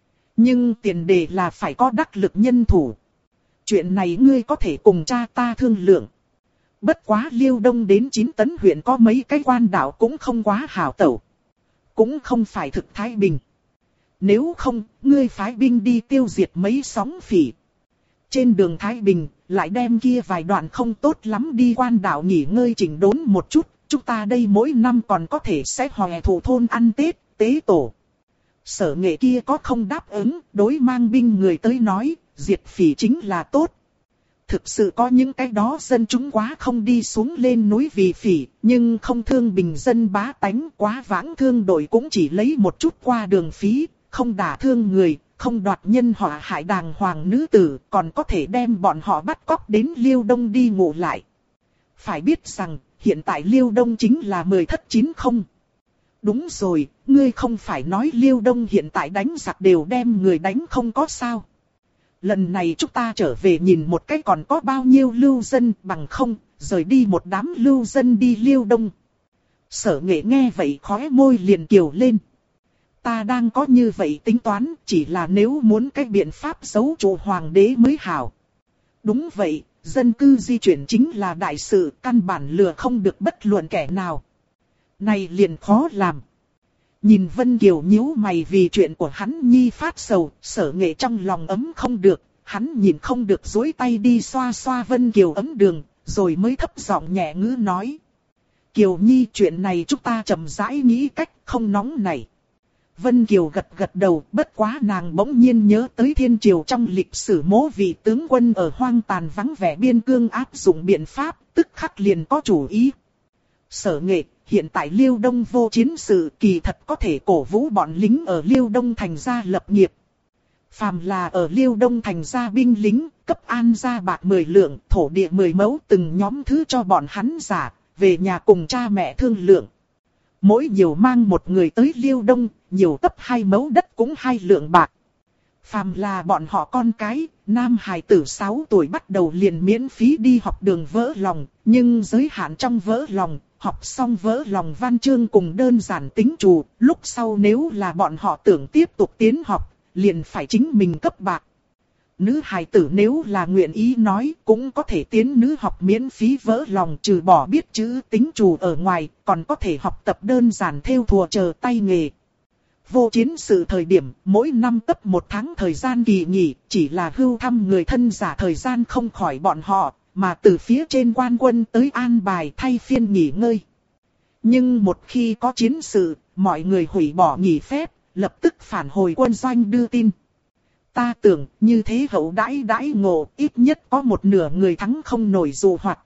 Nhưng tiền đề là phải có đắc lực nhân thủ. Chuyện này ngươi có thể cùng cha ta thương lượng. Bất quá Liêu Đông đến 9 tấn huyện có mấy cái quan đảo cũng không quá hảo tẩu. Cũng không phải thực thái bình. Nếu không, ngươi phái binh đi tiêu diệt mấy sóng phỉ. Trên đường Thái Bình, lại đem kia vài đoạn không tốt lắm đi quan đảo nghỉ ngơi chỉnh đốn một chút. Chúng ta đây mỗi năm còn có thể sẽ hòe thủ thôn ăn Tết, tế tổ. Sở Nghệ kia có không đáp ứng, đối mang binh người tới nói, diệt phỉ chính là tốt. Thực sự có những cái đó dân chúng quá không đi xuống lên núi vì phỉ, nhưng không thương bình dân bá tánh, quá vãng thương đội cũng chỉ lấy một chút qua đường phí, không đả thương người, không đoạt nhân họa hại đàng hoàng nữ tử, còn có thể đem bọn họ bắt cóc đến Liêu Đông đi ngủ lại. Phải biết rằng, hiện tại Liêu Đông chính là 10 thất 9 không. Đúng rồi, ngươi không phải nói Liêu Đông hiện tại đánh giặc đều đem người đánh không có sao. Lần này chúng ta trở về nhìn một cái còn có bao nhiêu lưu dân bằng không, rời đi một đám lưu dân đi Liêu Đông. Sở Nghệ nghe vậy khóe môi liền kiều lên. Ta đang có như vậy tính toán, chỉ là nếu muốn cái biện pháp giấu trụ hoàng đế mới hảo. Đúng vậy, dân cư di chuyển chính là đại sự, căn bản lừa không được bất luận kẻ nào. Này liền khó làm. Nhìn Vân Kiều nhíu mày vì chuyện của hắn nhi phát sầu, Sở Nghệ trong lòng ấm không được, hắn nhìn không được duỗi tay đi xoa xoa Vân Kiều ấm đường, rồi mới thấp giọng nhẹ ngữ nói. Kiều Nhi, chuyện này chúng ta chậm rãi nghĩ cách, không nóng này. Vân Kiều gật gật đầu, bất quá nàng bỗng nhiên nhớ tới thiên triều trong lịch sử mố vị tướng quân ở hoang tàn vắng vẻ biên cương áp dụng biện pháp, tức khắc liền có chủ ý. Sở Nghệ, hiện tại Liêu Đông vô chiến sự, kỳ thật có thể cổ vũ bọn lính ở Liêu Đông thành ra lập nghiệp. Phàm là ở Liêu Đông thành ra binh lính, cấp an gia bạc 10 lượng, thổ địa 10 mẫu từng nhóm thứ cho bọn hắn giả, về nhà cùng cha mẹ thương lượng. Mỗi nhiều mang một người tới Liêu Đông, nhiều cấp 2 mẫu đất cũng 2 lượng bạc. Phàm là bọn họ con cái, nam hài tử 6 tuổi bắt đầu liền miễn phí đi học đường vỡ lòng, nhưng giới hạn trong vỡ lòng, học xong vỡ lòng văn chương cùng đơn giản tính trù, lúc sau nếu là bọn họ tưởng tiếp tục tiến học, liền phải chính mình cấp bạc. Nữ hài tử nếu là nguyện ý nói cũng có thể tiến nữ học miễn phí vỡ lòng, trừ bỏ biết chữ tính trù ở ngoài, còn có thể học tập đơn giản thêu thùa chờ tay nghề. Vô chiến sự thời điểm, mỗi năm cấp 1 tháng thời gian kỳ nghỉ, chỉ là hưu thăm người thân giả thời gian không khỏi bọn họ, mà từ phía trên quan quân tới an bài thay phiên nghỉ ngơi. Nhưng một khi có chiến sự, mọi người hủy bỏ nghỉ phép, lập tức phản hồi quân doanh đưa tin. Ta tưởng như thế hậu đãi ngộ, ít nhất có một nửa người thắng không nổi dù hoạt.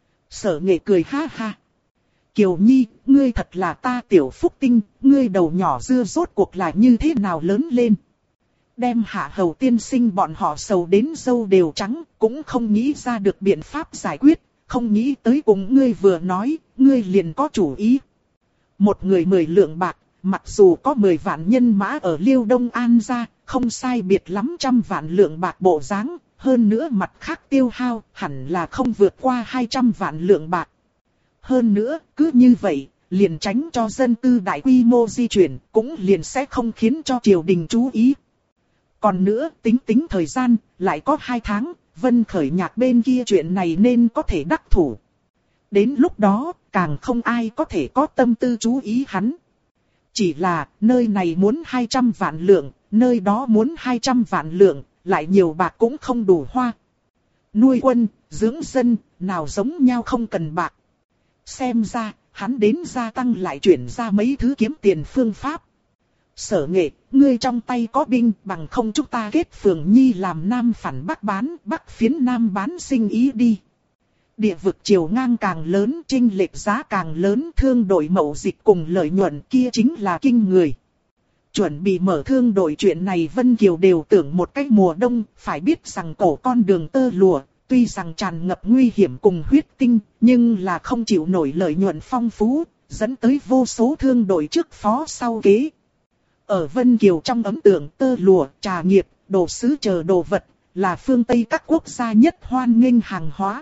Sở Nghệ cười ha ha. Kiều Nhi, ngươi thật là ta tiểu phúc tinh, ngươi đầu nhỏ dưa rốt cuộc là như thế nào lớn lên. Đem Hạ Hầu tiên sinh bọn họ sầu đến râu đều trắng, cũng không nghĩ ra được biện pháp giải quyết, không nghĩ tới cùng ngươi vừa nói, ngươi liền có chủ ý. Một người 10 lượng bạc, mặc dù có 10 vạn nhân mã ở Liêu Đông An ra, không sai biệt lắm 100 vạn lượng bạc bộ dáng, hơn nữa mặt khác tiêu hao, hẳn là không vượt qua 200 vạn lượng bạc. Hơn nữa, cứ như vậy, liền tránh cho dân cư đại quy mô di chuyển, cũng liền sẽ không khiến cho triều đình chú ý. Còn nữa, tính thời gian, lại có 2 tháng, Vân Khởi Nhạc bên kia chuyện này nên có thể đắc thủ. Đến lúc đó, càng không ai có thể có tâm tư chú ý hắn. Chỉ là, nơi này muốn 200 vạn lượng, nơi đó muốn 200 vạn lượng, lại nhiều bạc cũng không đủ hoa. Nuôi quân, dưỡng dân, nào giống nhau không cần bạc. Xem ra, hắn đến gia tăng lại chuyển ra mấy thứ kiếm tiền phương pháp. Sở Nghệ, ngươi trong tay có binh, bằng không chúng ta kết Phường Nhi làm Nam phản Bắc bán, Bắc phiến Nam bán sinh ý đi. Địa vực chiều ngang càng lớn, chênh lệch giá càng lớn, thương đội mậu dịch cùng lợi nhuận kia chính là kinh người. Chuẩn bị mở thương đội chuyện này Vân Kiều đều tưởng một cái mùa đông, phải biết rằng cổ con đường tơ lụa, tuy rằng tràn ngập nguy hiểm cùng huyết tinh, nhưng là không chịu nổi lợi nhuận phong phú, dẫn tới vô số thương đội trước phó sau kế. Ở Vân Kiều trong ấn tượng tơ lụa, trà nghiệp, đồ sứ chờ đồ vật, là phương Tây các quốc gia nhất hoan nghênh hàng hóa.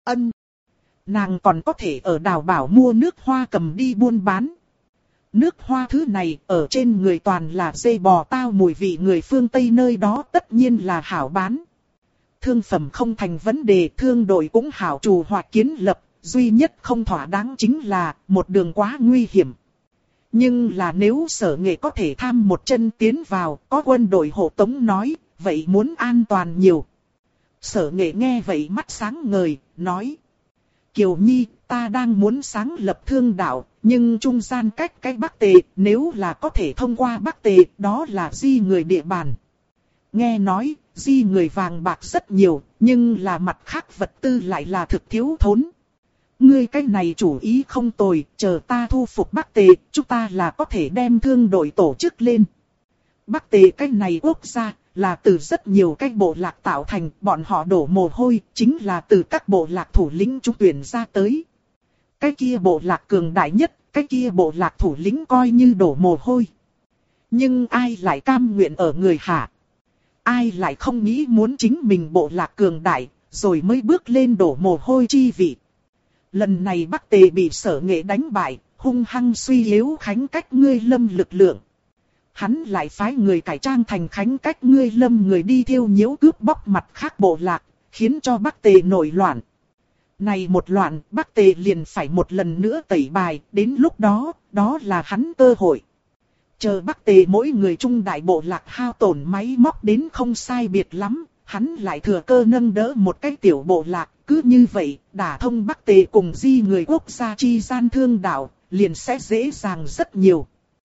Nàng còn có thể ở Đào Bảo mua nước hoa cầm đi buôn bán. Nước hoa thứ này ở trên người toàn là dây bò tao mùi vị người phương Tây nơi đó tất nhiên là hảo bán. Thương phẩm không thành vấn đề, thương đội cũng hảo trù hoặc kiến lập, duy nhất không thỏa đáng chính là một đường quá nguy hiểm. Nhưng là nếu Sở Nghệ có thể tham một chân tiến vào, có quân đội hộ tống nói, vậy muốn an toàn nhiều. Sở Nghệ nghe vậy mắt sáng ngời, nói. Kiều Nhi, ta đang muốn sáng lập thương đạo, nhưng trung gian cách cái Bắc Tề, nếu là có thể thông qua Bắc Tề, đó là di người địa bàn. Nghe nói, di người vàng bạc rất nhiều, nhưng là mặt khác vật tư lại là thực thiếu thốn. Ngươi cái này chủ ý không tồi, chờ ta thu phục Bắc Tề, chúng ta là có thể đem thương đội tổ chức lên. Bắc Tề cái này quốc gia, là từ rất nhiều cái bộ lạc tạo thành, bọn họ đổ mồ hôi, chính là từ các bộ lạc thủ lĩnh trúng tuyển ra tới. Cái kia bộ lạc cường đại nhất, cái kia bộ lạc thủ lĩnh coi như đổ mồ hôi. Nhưng ai lại cam nguyện ở người hạ? Ai lại không nghĩ muốn chính mình bộ lạc cường đại, rồi mới bước lên đổ mồ hôi chi vị. Lần này Bắc Tề bị Sở Nghệ đánh bại, hung hăng suy yếu Khánh Cách Ngươi Lâm lực lượng. Hắn lại phái người cải trang thành Khánh Cách Ngươi Lâm người đi thiêu nhiễu cướp bóc mặt khác bộ lạc, khiến cho Bắc Tề nổi loạn. Này một loạn, Bắc Tề liền phải một lần nữa tẩy bài, đến lúc đó, đó là hắn cơ hội. Chờ Bắc Tề mỗi người trung đại bộ lạc hao tổn máy móc đến không sai biệt lắm, hắn lại thừa cơ nâng đỡ một cái tiểu bộ lạc, cứ như vậy, đả thông Bắc Tề cùng di người quốc gia chi gian thương đạo, liền sẽ dễ dàng rất nhiều.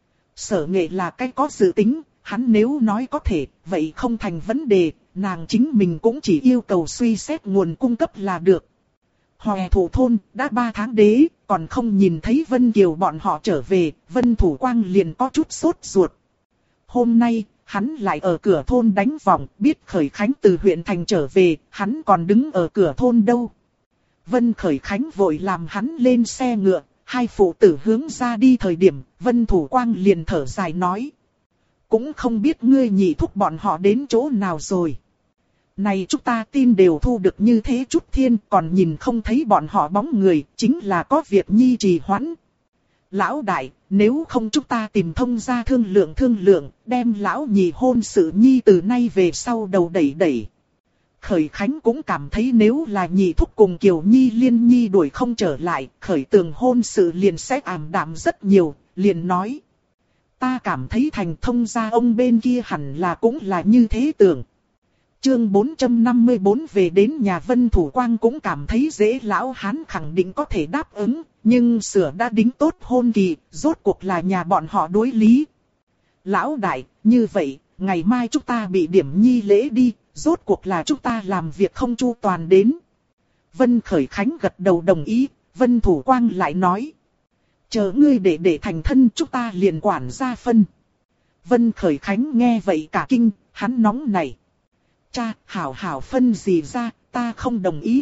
Sở Nghệ là cái có dự tính, hắn nếu nói có thể, vậy không thành vấn đề, nàng chính mình cũng chỉ yêu cầu suy xét nguồn cung cấp là được. Hòe Thủ thôn, đã 3 tháng đế, còn không nhìn thấy Vân Kiều bọn họ trở về, Vân Thủ Quang liền có chút sốt ruột. Hôm nay, hắn lại ở cửa thôn đánh vòng, biết Khởi Khánh từ huyện thành trở về, hắn còn đứng ở cửa thôn đâu. Vân Khởi Khánh vội làm hắn lên xe ngựa, hai phụ tử hướng ra đi thời điểm, Vân Thủ Quang liền thở dài nói. Cũng không biết ngươi nhị thúc bọn họ đến chỗ nào rồi. Này chúng ta tin đều thu được như thế chút thiên, còn nhìn không thấy bọn họ bóng người, chính là có việc nhi trì hoãn. Lão đại, nếu không chúng ta tìm thông gia thương lượng, đem lão nhị hôn sự nhi từ nay về sau đầu đẩy đẩy. Khởi Khánh cũng cảm thấy nếu là nhị thúc cùng Kiều Nhi Liên Nhi đuổi không trở lại, Khởi Tường hôn sự liền sẽ ảm đạm rất nhiều, liền nói. Ta cảm thấy thành thông gia ông bên kia hẳn là cũng là như thế tưởng. Chương 454 về đến nhà Vân Thủ Quang cũng cảm thấy dễ, lão hán khẳng định có thể đáp ứng, nhưng sửa đã đính tốt hôn kỳ, rốt cuộc là nhà bọn họ đối lý. Lão đại, như vậy, ngày mai chúng ta bị điểm nhi lễ đi, rốt cuộc là chúng ta làm việc không chu toàn đến. Vân Khởi Khánh gật đầu đồng ý, Vân Thủ Quang lại nói. Chờ ngươi để thành thân chúng ta liền quản gia phân. Vân Khởi Khánh nghe vậy cả kinh, hắn nóng nảy. Cha, hảo phân gì ra, ta không đồng ý.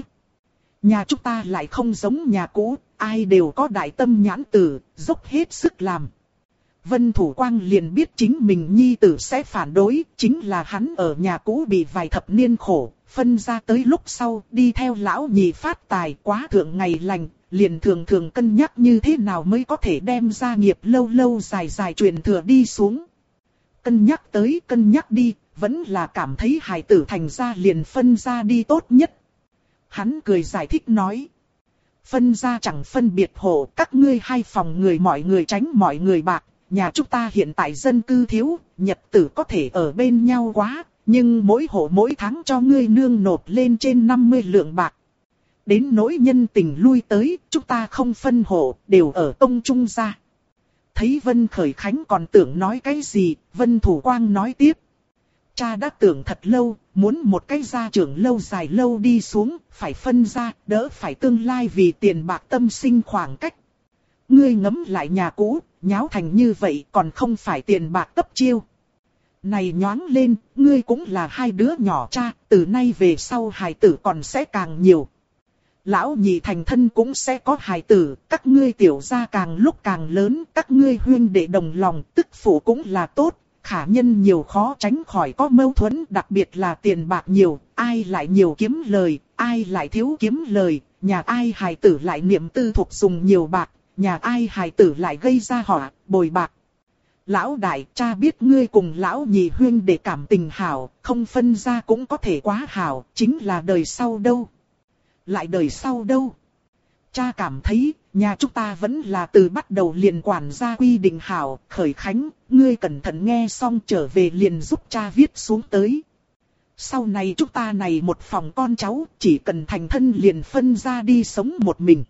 Nhà chúng ta lại không giống nhà cũ, ai đều có đại tâm nhãn tử, dốc hết sức làm. Vân Thủ Quang liền biết chính mình nhi tử sẽ phản đối, chính là hắn ở nhà cũ bị vài thập niên khổ, phân ra tới lúc sau đi theo lão nhị phát tài quá thượng ngày lành, liền thường cân nhắc như thế nào mới có thể đem gia nghiệp lâu lâu dài truyền thừa đi xuống. Cân nhắc tới cân nhắc đi, vẫn là cảm thấy hài tử thành ra liền phân ra đi tốt nhất. Hắn cười giải thích nói. Phân ra chẳng phân biệt hộ, các ngươi hai phòng người mọi người tránh mọi người bạc. Nhà chúng ta hiện tại dân cư thiếu, nhật tử có thể ở bên nhau quá, nhưng mỗi hộ mỗi tháng cho ngươi nương nộp lên trên 50 lượng bạc. Đến nỗi nhân tình lui tới, chúng ta không phân hộ, đều ở công trung gia. Thấy Vân Khởi Khánh còn tưởng nói cái gì, Vân Thủ Quang nói tiếp. Cha đã tưởng thật lâu, muốn một cái gia trưởng lâu dài lâu đi xuống, phải phân ra, đỡ phải tương lai vì tiền bạc tâm sinh khoảng cách. Ngươi ngẫm lại nhà cũ, nháo thành như vậy còn không phải tiền bạc cấp chiêu. Này nhoáng lên, ngươi cũng là hai đứa nhỏ cha, từ nay về sau hài tử còn sẽ càng nhiều. Lão nhị thành thân cũng sẽ có hài tử, các ngươi tiểu gia càng lúc càng lớn, các ngươi huynh đệ đồng lòng, tức phụ cũng là tốt. Khả nhân nhiều khó tránh khỏi có mâu thuẫn, đặc biệt là tiền bạc nhiều, ai lại nhiều kiếm lời, ai lại thiếu kiếm lời, nhà ai hài tử lại niệm tư thuộc dùng nhiều bạc, nhà ai hài tử lại gây ra họa, bồi bạc. Lão đại, cha biết ngươi cùng lão nhị huynh để cảm tình hảo, không phân ra cũng có thể quá hảo, chính là đời sau đâu. Lại đời sau đâu. Cha cảm thấy, nhà chúng ta vẫn là từ bắt đầu liền quản gia quy định hảo. Khởi Khánh, ngươi cẩn thận nghe xong trở về liền giúp cha viết xuống tới. Sau này chúng ta này một phòng con cháu, chỉ cần thành thân liền phân ra đi sống một mình.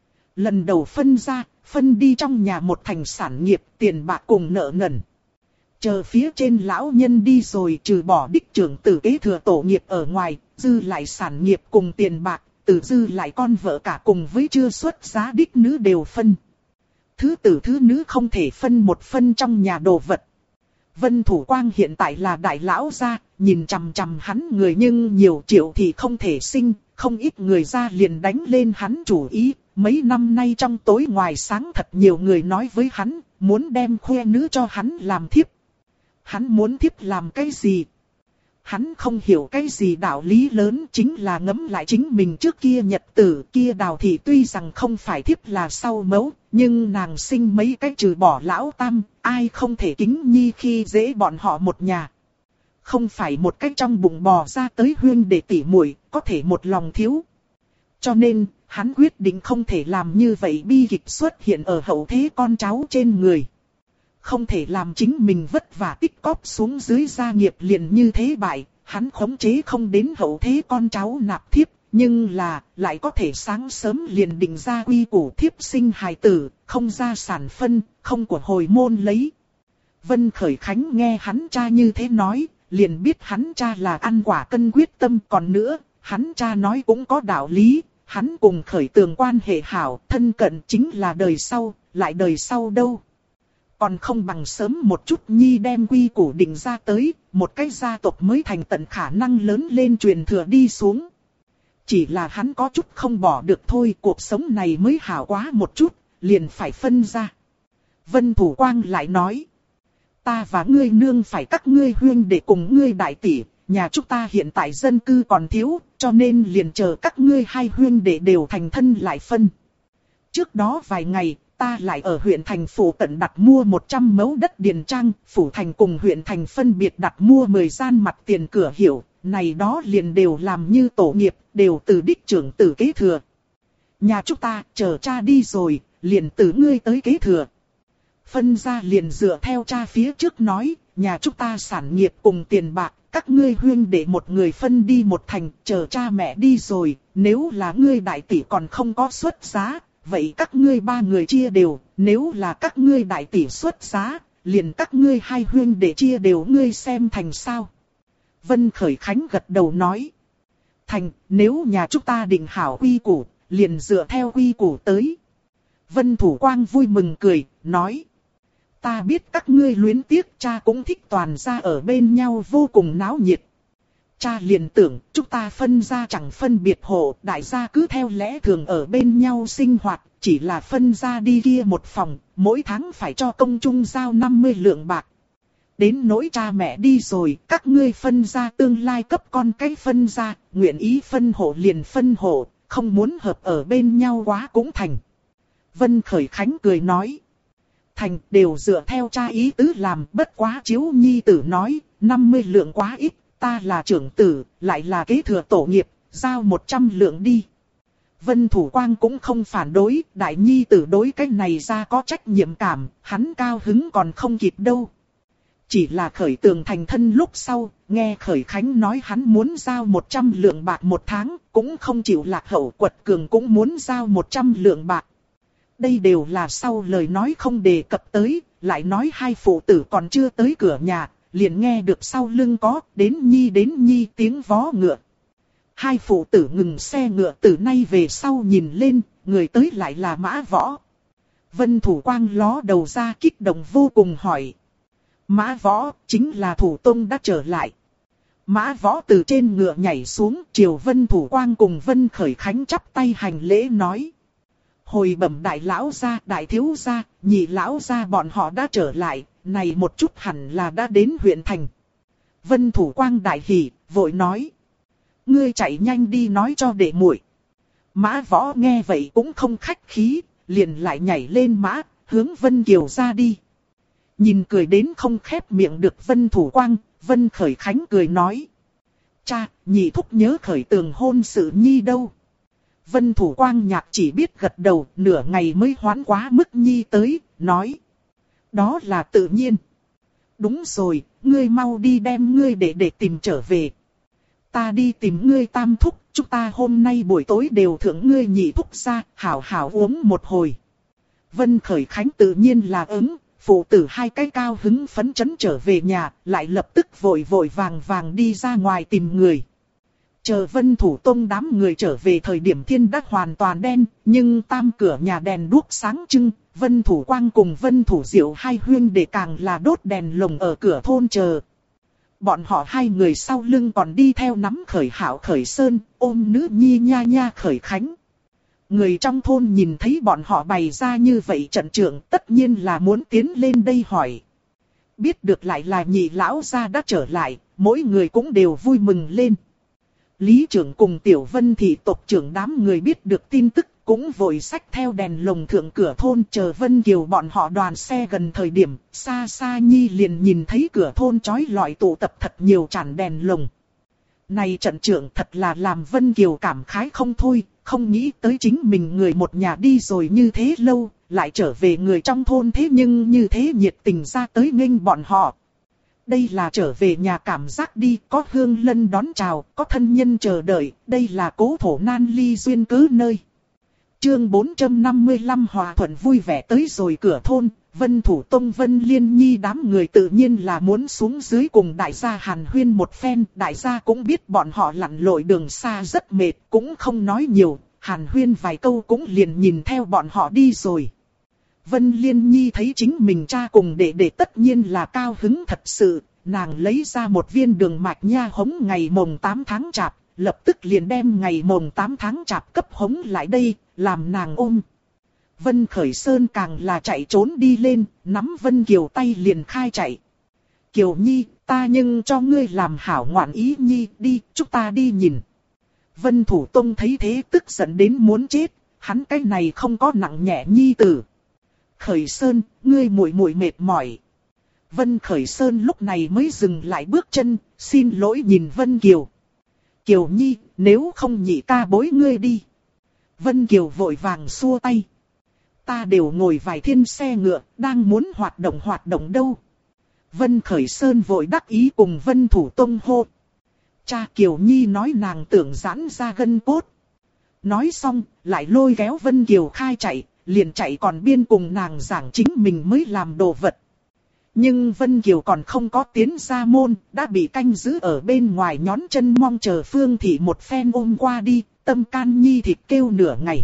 Lần đầu phân ra, phân đi trong nhà một thành sản nghiệp, tiền bạc cùng nợ nần. Chờ phía trên lão nhân đi rồi, trừ bỏ đích trưởng tử kế thừa tổ nghiệp ở ngoài, dư lại sản nghiệp cùng tiền bạc. Tử dư lại con vợ cả cùng với chưa xuất giá đích nữ đều phân. Thứ tử thứ nữ không thể phân một phân trong nhà đồ vật. Vân Thủ Quang hiện tại là đại lão gia, nhìn chằm chằm hắn người nhưng nhiều triệu thì không thể sinh, không ít người ra liền đánh lên hắn chủ ý. Mấy năm nay trong tối ngoài sáng thật nhiều người nói với hắn, muốn đem khoe nữ cho hắn làm thiếp. Hắn muốn thiếp làm cái gì? Hắn không hiểu cái gì đạo lý lớn, chính là ngẫm lại chính mình trước kia nhật tử kia Đào thị tuy rằng không phải thiếp là sau mẫu, nhưng nàng sinh mấy cái trừ bỏ lão tam, ai không thể kính nhi khi dễ bọn họ một nhà. không phải một cách trong bụng bò ra tới huyên đệ tỷ muội có thể một lòng thiếu. Cho nên, hắn quyết định không thể làm như vậy bi kịch xuất hiện ở hậu thế con cháu trên người. Không thể làm chính mình vất vả tích cóp xuống dưới gia nghiệp liền như thế bại, hắn khống chế không đến hậu thế con cháu nạp thiếp, nhưng là, lại có thể sáng sớm liền định ra quy củ thiếp sinh hài tử, không ra sản phân, không của hồi môn lấy. Vân Khởi Khánh nghe hắn cha như thế nói, liền biết hắn cha là ăn quả cân quyết tâm, còn nữa, hắn cha nói cũng có đạo lý, hắn cùng Khởi Tường quan hệ hảo, thân cận chính là đời sau, lại đời sau đâu. Còn không bằng sớm một chút nhi đem quy củ định ra tới, một cái gia tộc mới thành tận khả năng lớn lên truyền thừa đi xuống. Chỉ là hắn có chút không bỏ được thôi, cuộc sống này mới hảo quá một chút, liền phải phân ra. Vân Thủ Quang lại nói, ta và ngươi nương phải các ngươi huyên để cùng ngươi đại tỷ, nhà chúng ta hiện tại dân cư còn thiếu, cho nên liền chờ các ngươi hai huyên để đều thành thân lại phân. Trước đó vài ngày, ta lại ở huyện thành phủ cận đặt mua 100 mẫu đất điền trang, phủ thành cùng huyện thành phân biệt đặt mua 10 gian mặt tiền cửa hiệu, này đó liền đều làm như tổ nghiệp, đều từ đích trưởng tử kế thừa. Nhà chúng ta chờ cha đi rồi, liền từ ngươi tới kế thừa. Phân ra liền dựa theo cha phía trước nói, nhà chúng ta sản nghiệp cùng tiền bạc, các ngươi huyên để một người phân đi một thành, chờ cha mẹ đi rồi, nếu là ngươi đại tỷ còn không có xuất giá, vậy các ngươi ba người chia đều, nếu là các ngươi đại tỷ xuất giá, liền các ngươi hai huyên để chia đều, ngươi xem thành sao. Vân Khởi Khánh gật đầu nói, thành, nếu nhà chúng ta định hảo quy củ, liền dựa theo quy củ tới. Vân Thủ Quang vui mừng cười, nói, ta biết các ngươi luyến tiếc, cha cũng thích toàn gia ở bên nhau vô cùng náo nhiệt. Cha liền tưởng, chúng ta phân ra chẳng phân biệt hộ, đại gia cứ theo lẽ thường ở bên nhau sinh hoạt, chỉ là phân ra đi kia một phòng, mỗi tháng phải cho công chung giao 50 lượng bạc. Đến nỗi cha mẹ đi rồi, các ngươi phân ra tương lai cấp con cái phân ra, nguyện ý phân hộ liền phân hộ, không muốn hợp ở bên nhau quá cũng thành. Vân Khởi Khánh cười nói, thành đều dựa theo cha ý tứ làm, bất quá chiếu nhi tử nói, 50 lượng quá ít, ta là trưởng tử, lại là kế thừa tổ nghiệp, giao 100 lượng đi. Vân Thủ Quang cũng không phản đối, đại nhi tử đối cái này ra có trách nhiệm cảm, hắn cao hứng còn không kịp đâu. Chỉ là Khởi Tường thành thân lúc sau, nghe Khởi Khánh nói hắn muốn giao 100 lượng bạc một tháng, cũng không chịu lạc hậu, Quật Cường cũng muốn giao 100 lượng bạc. Đây đều là sau lời nói không đề cập tới, lại nói hai phụ tử còn chưa tới cửa nhà, liền nghe được sau lưng có đến nhi tiếng vó ngựa. Hai phụ tử ngừng xe ngựa, từ nay về sau nhìn lên, người tới lại là Mã Võ. Vân Thủ Quang ló đầu ra kích động vô cùng hỏi. Mã Võ, chính là Thủ Tông đã trở lại. Mã Võ từ trên ngựa nhảy xuống, chiều Vân Thủ Quang cùng Vân Khởi Khánh chắp tay hành lễ nói. Hồi bẩm đại lão gia, đại thiếu gia, nhị lão gia bọn họ đã trở lại, này một chút hẳn là đã đến huyện thành. Vân Thủ Quang đại hỉ, vội nói. Ngươi chạy nhanh đi nói cho đệ muội. Mã Võ nghe vậy cũng không khách khí, liền lại nhảy lên mã, hướng Vân Kiều ra đi. Nhìn cười đến không khép miệng được Vân Thủ Quang, Vân Khởi Khánh cười nói. Cha, nhị thúc nhớ Khởi Tường hôn sự nhi đâu. Vân Thủ Quang nhạc chỉ biết gật đầu, nửa ngày mới hoán quá mức nhi tới, nói. Đó là tự nhiên. Đúng rồi, ngươi mau đi đem ngươi để tìm trở về. Ta đi tìm ngươi tam thúc, chúng ta hôm nay buổi tối đều thưởng ngươi nhị thúc ra, hảo hảo uống một hồi. Vân Khởi Khánh tự nhiên là ứng, phụ tử hai cái cao hứng phấn chấn trở về nhà, lại lập tức vội vội vàng vàng đi ra ngoài tìm người. Chờ Vân Thủ Tông đám người trở về thời điểm thiên đã hoàn toàn đen, nhưng tam cửa nhà đèn đuốc sáng trưng, Vân Thủ Quang cùng Vân Thủ Diệu hai huyên để càng là đốt đèn lồng ở cửa thôn chờ. Bọn họ hai người sau lưng còn đi theo nắm Khởi Hảo Khởi Sơn, ôm nữ nhi nha nha Khởi Khánh. Người trong thôn nhìn thấy bọn họ bày ra như vậy trận trưởng, tất nhiên là muốn tiến lên đây hỏi. Biết được lại là nhị lão gia đã trở lại, mỗi người cũng đều vui mừng lên. Lý trưởng cùng Tiểu Vân thị tộc trưởng đám người biết được tin tức, cũng vội xách theo đèn lồng thượng cửa thôn chờ Vân Kiều bọn họ đoàn xe gần thời điểm, xa xa Nhi liền nhìn thấy cửa thôn chói lọi tụ tập thật nhiều chản đèn lồng. Này trận trưởng thật là làm Vân Kiều cảm khái không thôi, không nghĩ tới chính mình người một nhà đi rồi như thế lâu, lại trở về người trong thôn thế nhưng như thế nhiệt tình ra tới nghênh bọn họ. Đây là trở về nhà cảm giác đi, có hương lân đón chào, có thân nhân chờ đợi, đây là cố thổ nan ly duyên cớ nơi. Chương 455 hòa thuận vui vẻ tới rồi cửa thôn, Vân Thủ Tông Vân Liên Nhi đám người tự nhiên là muốn xuống dưới cùng đại gia hàn huyên một phen, đại gia cũng biết bọn họ lặn lội đường xa rất mệt, cũng không nói nhiều, hàn huyên vài câu cũng liền nhìn theo bọn họ đi rồi. Vân Liên Nhi thấy chính mình cha cùng đệ đệ tất nhiên là cao hứng thật sự, nàng lấy ra một viên đường mạch nha hống ngày mồng 8 tháng chạp, lập tức liền đem ngày mồng 8 tháng chạp cấp hống lại đây, làm nàng ôm. Vân Khởi Sơn càng là chạy trốn đi lên, nắm Vân Kiều tay liền khai chạy. Kiều Nhi, ta nhưng cho ngươi làm hảo ngoạn ý Nhi, đi, chúng ta đi nhìn. Vân Thủ Tông thấy thế tức giận đến muốn chết, hắn cái này không có nặng nhẹ Nhi tử. Khởi Sơn, ngươi muội muội mệt mỏi. Vân Khởi Sơn lúc này mới dừng lại bước chân, xin lỗi nhìn Vân Kiều. Kiều Nhi, nếu không nhị ca bối ngươi đi. Vân Kiều vội vàng xua tay. Ta đều ngồi vài thiên xe ngựa, đang muốn hoạt động đâu. Vân Khởi Sơn vội đắc ý cùng Vân Thủ Tông hô. Cha Kiều Nhi nói nàng tưởng giãn ra gân cốt. Nói xong, lại lôi kéo Vân Kiều khai chạy, liền chạy còn biên cùng nàng giảng chính mình mới làm đồ vật. Nhưng Vân Kiều còn không có tiến ra môn, đã bị canh giữ ở bên ngoài nhón chân mong chờ Phương Thị một phen ôm qua đi, tâm can nhi thịt kêu nửa ngày.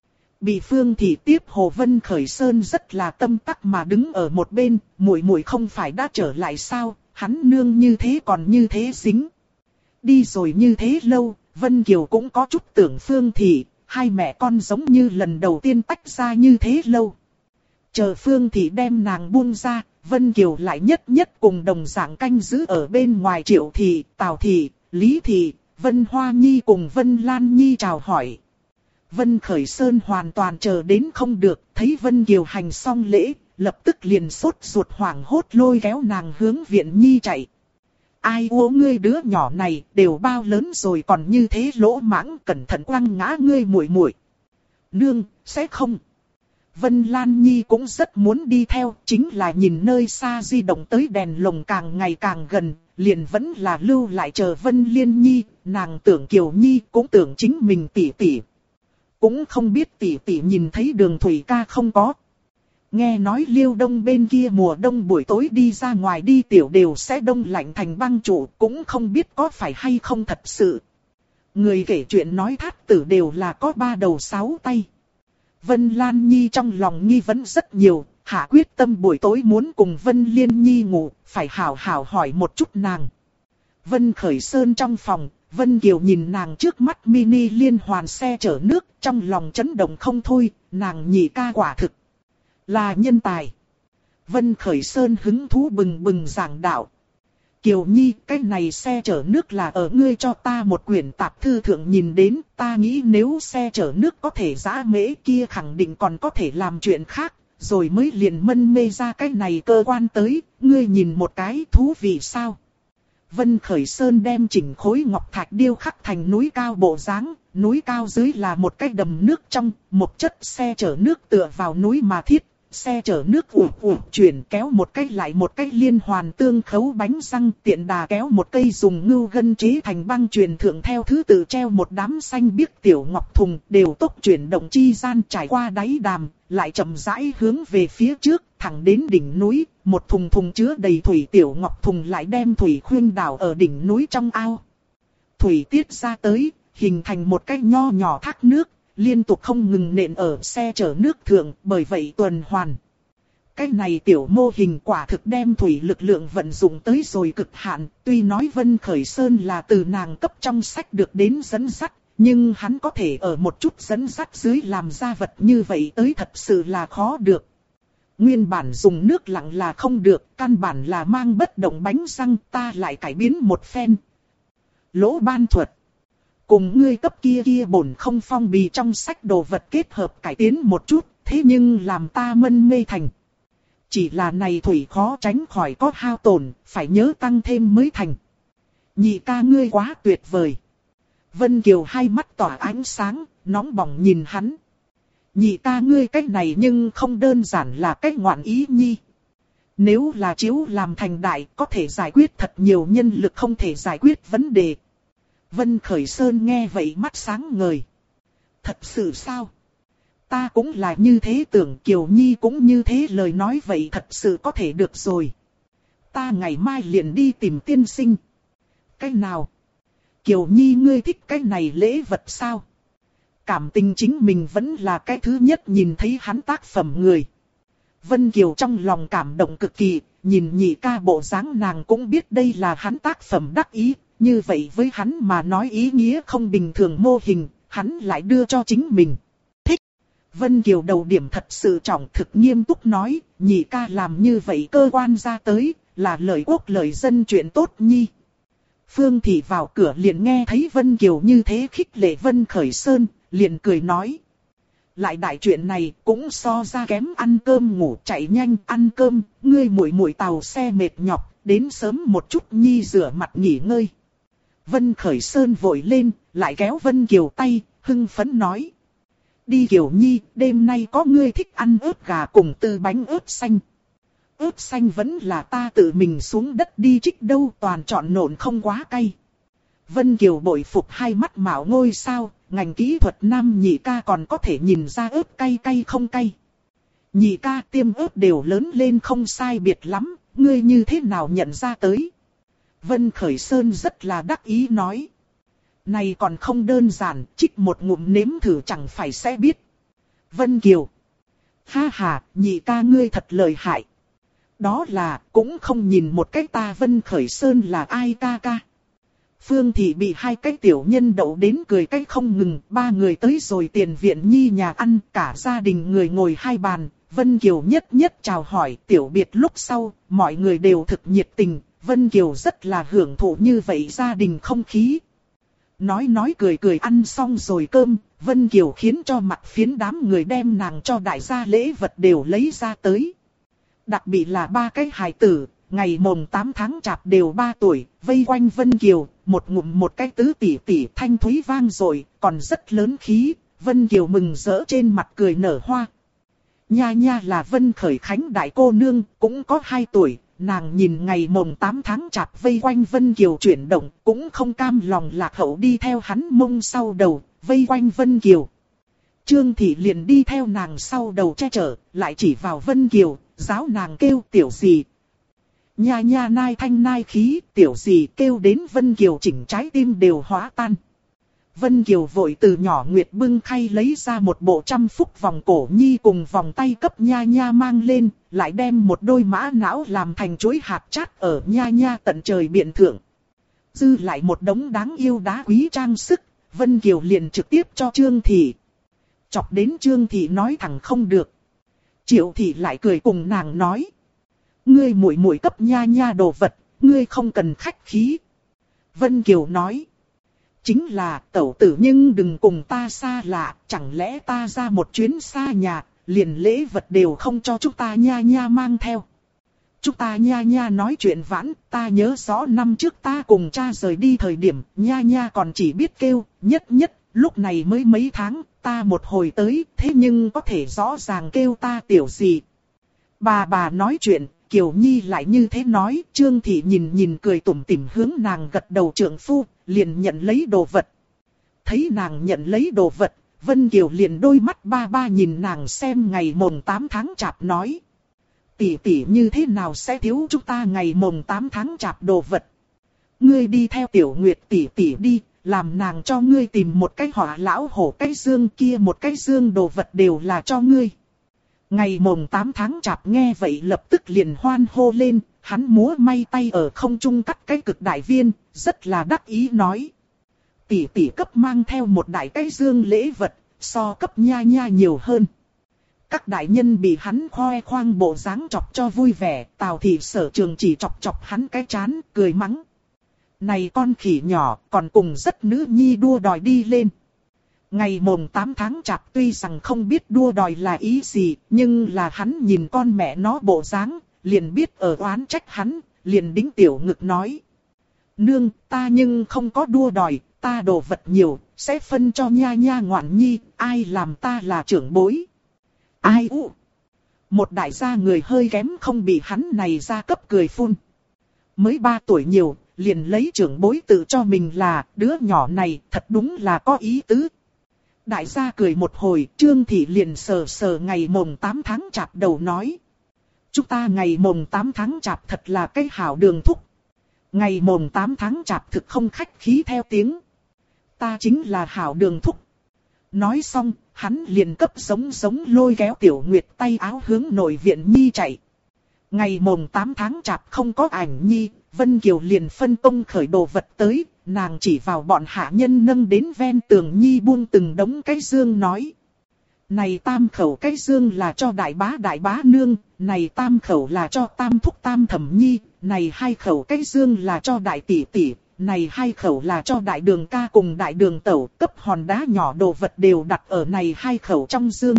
Bị Phương Thị tiếp Hồ Vân Khởi Sơn rất là tâm tắc mà đứng ở một bên, muội muội không phải đã trở lại sao, hắn nương như thế còn như thế dính. Đi rồi như thế lâu, Vân Kiều cũng có chút tưởng Phương Thị, hai mẹ con giống như lần đầu tiên tách ra như thế lâu. Chờ Phương Thị đem nàng buông ra, Vân Kiều lại nhất nhất cùng đồng dạng canh giữ ở bên ngoài Triệu Thị, Tào Thị, Lý Thị, Vân Hoa Nhi cùng Vân Lan Nhi chào hỏi. Vân Khởi Sơn hoàn toàn chờ đến không được, thấy Vân Kiều hành xong lễ, lập tức liền sốt ruột hoảng hốt lôi kéo nàng hướng viện Nhi chạy. Ai ô ngươi đứa nhỏ này đều bao lớn rồi còn như thế lỗ mãng, cẩn thận quăng ngã ngươi muội muội. Nương, sẽ không. Vân Lan Nhi cũng rất muốn đi theo, chính là nhìn nơi xa di động tới đèn lồng càng ngày càng gần, liền vẫn là lưu lại chờ Vân Liên Nhi, nàng tưởng Kiều Nhi cũng tưởng chính mình tỷ tỷ. Cũng không biết tỷ tỷ nhìn thấy Đường Thủy ca không có. Nghe nói Liêu Đông bên kia mùa đông buổi tối đi ra ngoài đi tiểu đều sẽ đông lạnh thành băng trụ, cũng không biết có phải hay không thật sự. Người kể chuyện nói thát tử đều là có 3 đầu 6 tay. Vân Lan Nhi trong lòng nghi vấn rất nhiều, hạ quyết tâm buổi tối muốn cùng Vân Liên Nhi ngủ, phải hảo hảo hỏi một chút nàng. Vân Khởi Sơn trong phòng, Vân Kiều nhìn nàng trước mắt mini liên hoàn xe chở nước, trong lòng chấn động không thôi, nàng nhị ca quả thực là nhân tài. Vân Khởi Sơn hứng thú bừng bừng giảng đạo. Kiều Nhi, cái này xe chở nước là ở ngươi cho ta một quyển tạp thư thượng nhìn đến, ta nghĩ nếu xe chở nước có thể giã mễ kia khẳng định còn có thể làm chuyện khác, rồi mới liền mân mê ra cái này cơ quan tới, ngươi nhìn một cái thú vị sao. Vân Khởi Sơn đem chỉnh khối ngọc thạch điêu khắc thành núi cao bộ dáng, núi cao dưới là một cái đầm nước trong, một chất xe chở nước tựa vào núi mà thiết. Xe chở nước chuyển kéo một cách lại một cách liên hoàn tương khấu bánh răng tiện đà kéo một cây dùng ngưu gân chế thành băng truyền thượng theo thứ tự treo một đám xanh biếc tiểu ngọc thùng đều tốc chuyển động chi gian trải qua đáy đàm, lại chậm rãi hướng về phía trước thẳng đến đỉnh núi, một thùng thùng chứa đầy thủy tiểu ngọc thùng lại đem thủy khuynh đảo ở đỉnh núi trong ao. Thủy tiết ra tới, hình thành một cái nho nhỏ thác nước. Liên tục không ngừng nện ở xe chở nước thượng, bởi vậy tuần hoàn. Cái này tiểu mô hình quả thực đem thủy lực lượng vận dụng tới rồi cực hạn, tuy nói Vân Khởi Sơn là từ nàng cấp trong sách được đến dẫn dắt, nhưng hắn có thể ở một chút dẫn dắt dưới làm ra vật như vậy tới thật sự là khó được. Nguyên bản dùng nước lặng là không được, căn bản là mang bất động bánh răng ta lại cải biến một phen. Lỗ ban thuật. Cùng ngươi cấp kia bổn không phong bì trong sách đồ vật kết hợp cải tiến một chút, thế nhưng làm ta mân mê thành. Chỉ là này thủy khó tránh khỏi có hao tổn, phải nhớ tăng thêm mới thành. Nhị ca ngươi quá tuyệt vời. Vân Kiều hai mắt tỏa ánh sáng, nóng bỏng nhìn hắn. Nhị ca ngươi cách này nhưng không đơn giản là cách ngoạn ý nhi. Nếu là chiếu làm thành đại, có thể giải quyết thật nhiều nhân lực không thể giải quyết vấn đề. Vân Khởi Sơn nghe vậy mắt sáng ngời. Thật sự sao? Ta cũng là như thế tưởng, Kiều Nhi cũng như thế, lời nói vậy thật sự có thể được rồi. Ta ngày mai liền đi tìm tiên sinh. Cái nào? Kiều Nhi ngươi thích cái này lễ vật sao? Cảm tình chính mình vẫn là cái thứ nhất nhìn thấy hắn tác phẩm người. Vân Kiều trong lòng cảm động cực kỳ, nhìn nhị ca bộ dáng nàng cũng biết đây là hắn tác phẩm đắc ý. Như vậy với hắn mà nói ý nghĩa không bình thường mô hình, hắn lại đưa cho chính mình. Thích. Vân Kiều đầu điểm thật sự trọng thực nghiêm túc nói, nhị ca làm như vậy cơ quan ra tới, là lợi quốc lợi dân chuyện tốt nhi. Phương Thị vào cửa liền nghe thấy Vân Kiều như thế khích lệ Vân Khởi Sơn, liền cười nói. Lại đại chuyện này cũng so ra kém ăn cơm ngủ, chạy nhanh ăn cơm, ngươi muội tàu xe mệt nhọc, đến sớm một chút nhi rửa mặt nghỉ ngơi. Vân Khởi Sơn vội lên, lại kéo Vân Kiều tay, hưng phấn nói. Đi Kiều Nhi, đêm nay có ngươi thích ăn ớt gà cùng tư bánh ớt xanh. Ớt xanh vẫn là ta tự mình xuống đất đi trích đâu, toàn chọn nộn không quá cay. Vân Kiều bội phục hai mắt mạo ngôi sao, ngành kỹ thuật nam nhị ca còn có thể nhìn ra ớt cay cay không cay. Nhị ca tiêm ớt đều lớn lên không sai biệt lắm, ngươi như thế nào nhận ra tới? Vân Khởi Sơn rất là đắc ý nói. Này còn không đơn giản, trích một ngụm nếm thử chẳng phải sẽ biết. Vân Kiều. Ha ha, nhị ca ngươi thật lợi hại. Đó là, cũng không nhìn một cái ta Vân Khởi Sơn là ai ca ca. Phương Thị bị hai cái tiểu nhân đậu đến cười cái không ngừng, ba người tới rồi tiền viện nhi nhà ăn, cả gia đình người ngồi hai bàn. Vân Kiều nhất nhất chào hỏi, tiểu biệt lúc sau, mọi người đều thực nhiệt tình. Vân Kiều rất là hưởng thụ như vậy gia đình không khí. Nói cười cười ăn xong rồi cơm, Vân Kiều khiến cho mặt phiến đám người đem nàng cho đại gia lễ vật đều lấy ra tới. Đặc biệt là ba cái hài tử, ngày mồng 8 tháng chạp đều 3 tuổi, vây quanh Vân Kiều, một ngụm một cái tứ tỷ tỷ thanh thúy vang rồi, còn rất lớn khí, Vân Kiều mừng rỡ trên mặt cười nở hoa. Nha nha là Vân Khởi Khánh đại cô nương, cũng có 2 tuổi. Nàng nhìn ngày mồng 8 tháng chạp vây quanh Vân Kiều chuyển động, cũng không cam lòng lạc hậu đi theo hắn mông sau đầu, vây quanh Vân Kiều. Trương Thị liền đi theo nàng sau đầu che chở, lại chỉ vào Vân Kiều, giáo nàng kêu tiểu gì. Nha nha nai thanh nai khí, tiểu gì kêu đến Vân Kiều chỉnh trái tim đều hóa tan. Vân Kiều vội từ nhỏ Nguyệt bưng khay lấy ra một bộ 100 phúc vòng cổ nhi cùng vòng tay cấp nha nha mang lên, lại đem một đôi mã não làm thành chuỗi hạt chát ở nha nha tận trời biện thượng. Dư lại một đống đáng yêu đá quý trang sức, Vân Kiều liền trực tiếp cho Trương Thị. Chọc đến Trương Thị nói thẳng không được. Triệu Thị lại cười cùng nàng nói. Ngươi muội cấp nha nha đồ vật, ngươi không cần khách khí. Vân Kiều nói. Chính là tẩu tử nhưng đừng cùng ta xa lạ, chẳng lẽ ta ra một chuyến xa nhà, liền lễ vật đều không cho chúng ta nha nha mang theo. Chúng ta nha nha nói chuyện vãn, ta nhớ rõ năm trước ta cùng cha rời đi thời điểm, nha nha còn chỉ biết kêu, nhất, lúc này mới mấy tháng, ta một hồi tới, thế nhưng có thể rõ ràng kêu ta tiểu gì. Bà nói chuyện, Kiều Nhi lại như thế nói, Trương Thị nhìn cười tủm tỉm hướng nàng gật đầu trượng phu, liền nhận lấy đồ vật. Thấy nàng nhận lấy đồ vật, Vân Kiều liền đôi mắt ba nhìn nàng xem ngày mồng 8 tháng chạp nói. Tỷ như thế nào sẽ thiếu chúng ta ngày mồng 8 tháng chạp đồ vật. Ngươi đi theo Tiểu Nguyệt tỷ đi, làm nàng cho ngươi tìm một cái hỏa lão hổ cái dương kia, một cái dương đồ vật đều là cho ngươi. Ngày mồng 8 tháng chạp nghe vậy lập tức liền hoan hô lên, hắn múa may tay ở không trung cắt cái cực đại viên, rất là đắc ý nói. Tỷ cấp mang theo một đại cái dương lễ vật, so cấp nha nha nhiều hơn. Các đại nhân bị hắn khoe khoang bộ dáng chọc cho vui vẻ, Tào Thị Sở Trường chỉ chọc hắn cái chán, cười mắng. Này con khỉ nhỏ còn cùng rất nữ nhi đua đòi đi lên. Ngày mồng 8 tháng chạp tuy rằng không biết đua đòi là ý gì, nhưng là hắn nhìn con mẹ nó bộ dáng, liền biết ở oán trách hắn, liền đính tiểu ngực nói. Nương, ta nhưng không có đua đòi, ta đồ vật nhiều, sẽ phân cho nha nha ngoạn nhi, ai làm ta là trưởng bối. Ai u? Một đại gia người hơi kém không bị hắn này ra cấp cười phun. Mới 3 tuổi nhiều, liền lấy trưởng bối tự cho mình là đứa nhỏ này thật đúng là có ý tứ. Đại gia cười một hồi, Trương Thị liền sờ sờ ngày mồng 8 tháng chạp đầu nói. Chúng ta ngày mồng 8 tháng chạp thật là cái hảo đường thúc. Ngày mồng 8 tháng chạp thực không khách khí theo tiếng. Ta chính là hảo đường thúc. Nói xong, hắn liền cấp giống lôi kéo Tiểu Nguyệt tay áo hướng nội viện nhi chạy. Ngày mồng 8 tháng chạp không có ảnh nhi, Vân Kiều liền phân công khởi đồ vật tới, nàng chỉ vào bọn hạ nhân nâng đến ven tường nhi buông từng đống cái dương nói. Này tam khẩu cái dương là cho đại bá nương, này tam khẩu là cho tam thúc tam thẩm nhi, này 2 khẩu cái dương là cho đại tỷ tỷ, này 2 khẩu là cho đại đường ca cùng đại đường tẩu, cấp hòn đá nhỏ đồ vật đều đặt ở này 2 khẩu trong dương.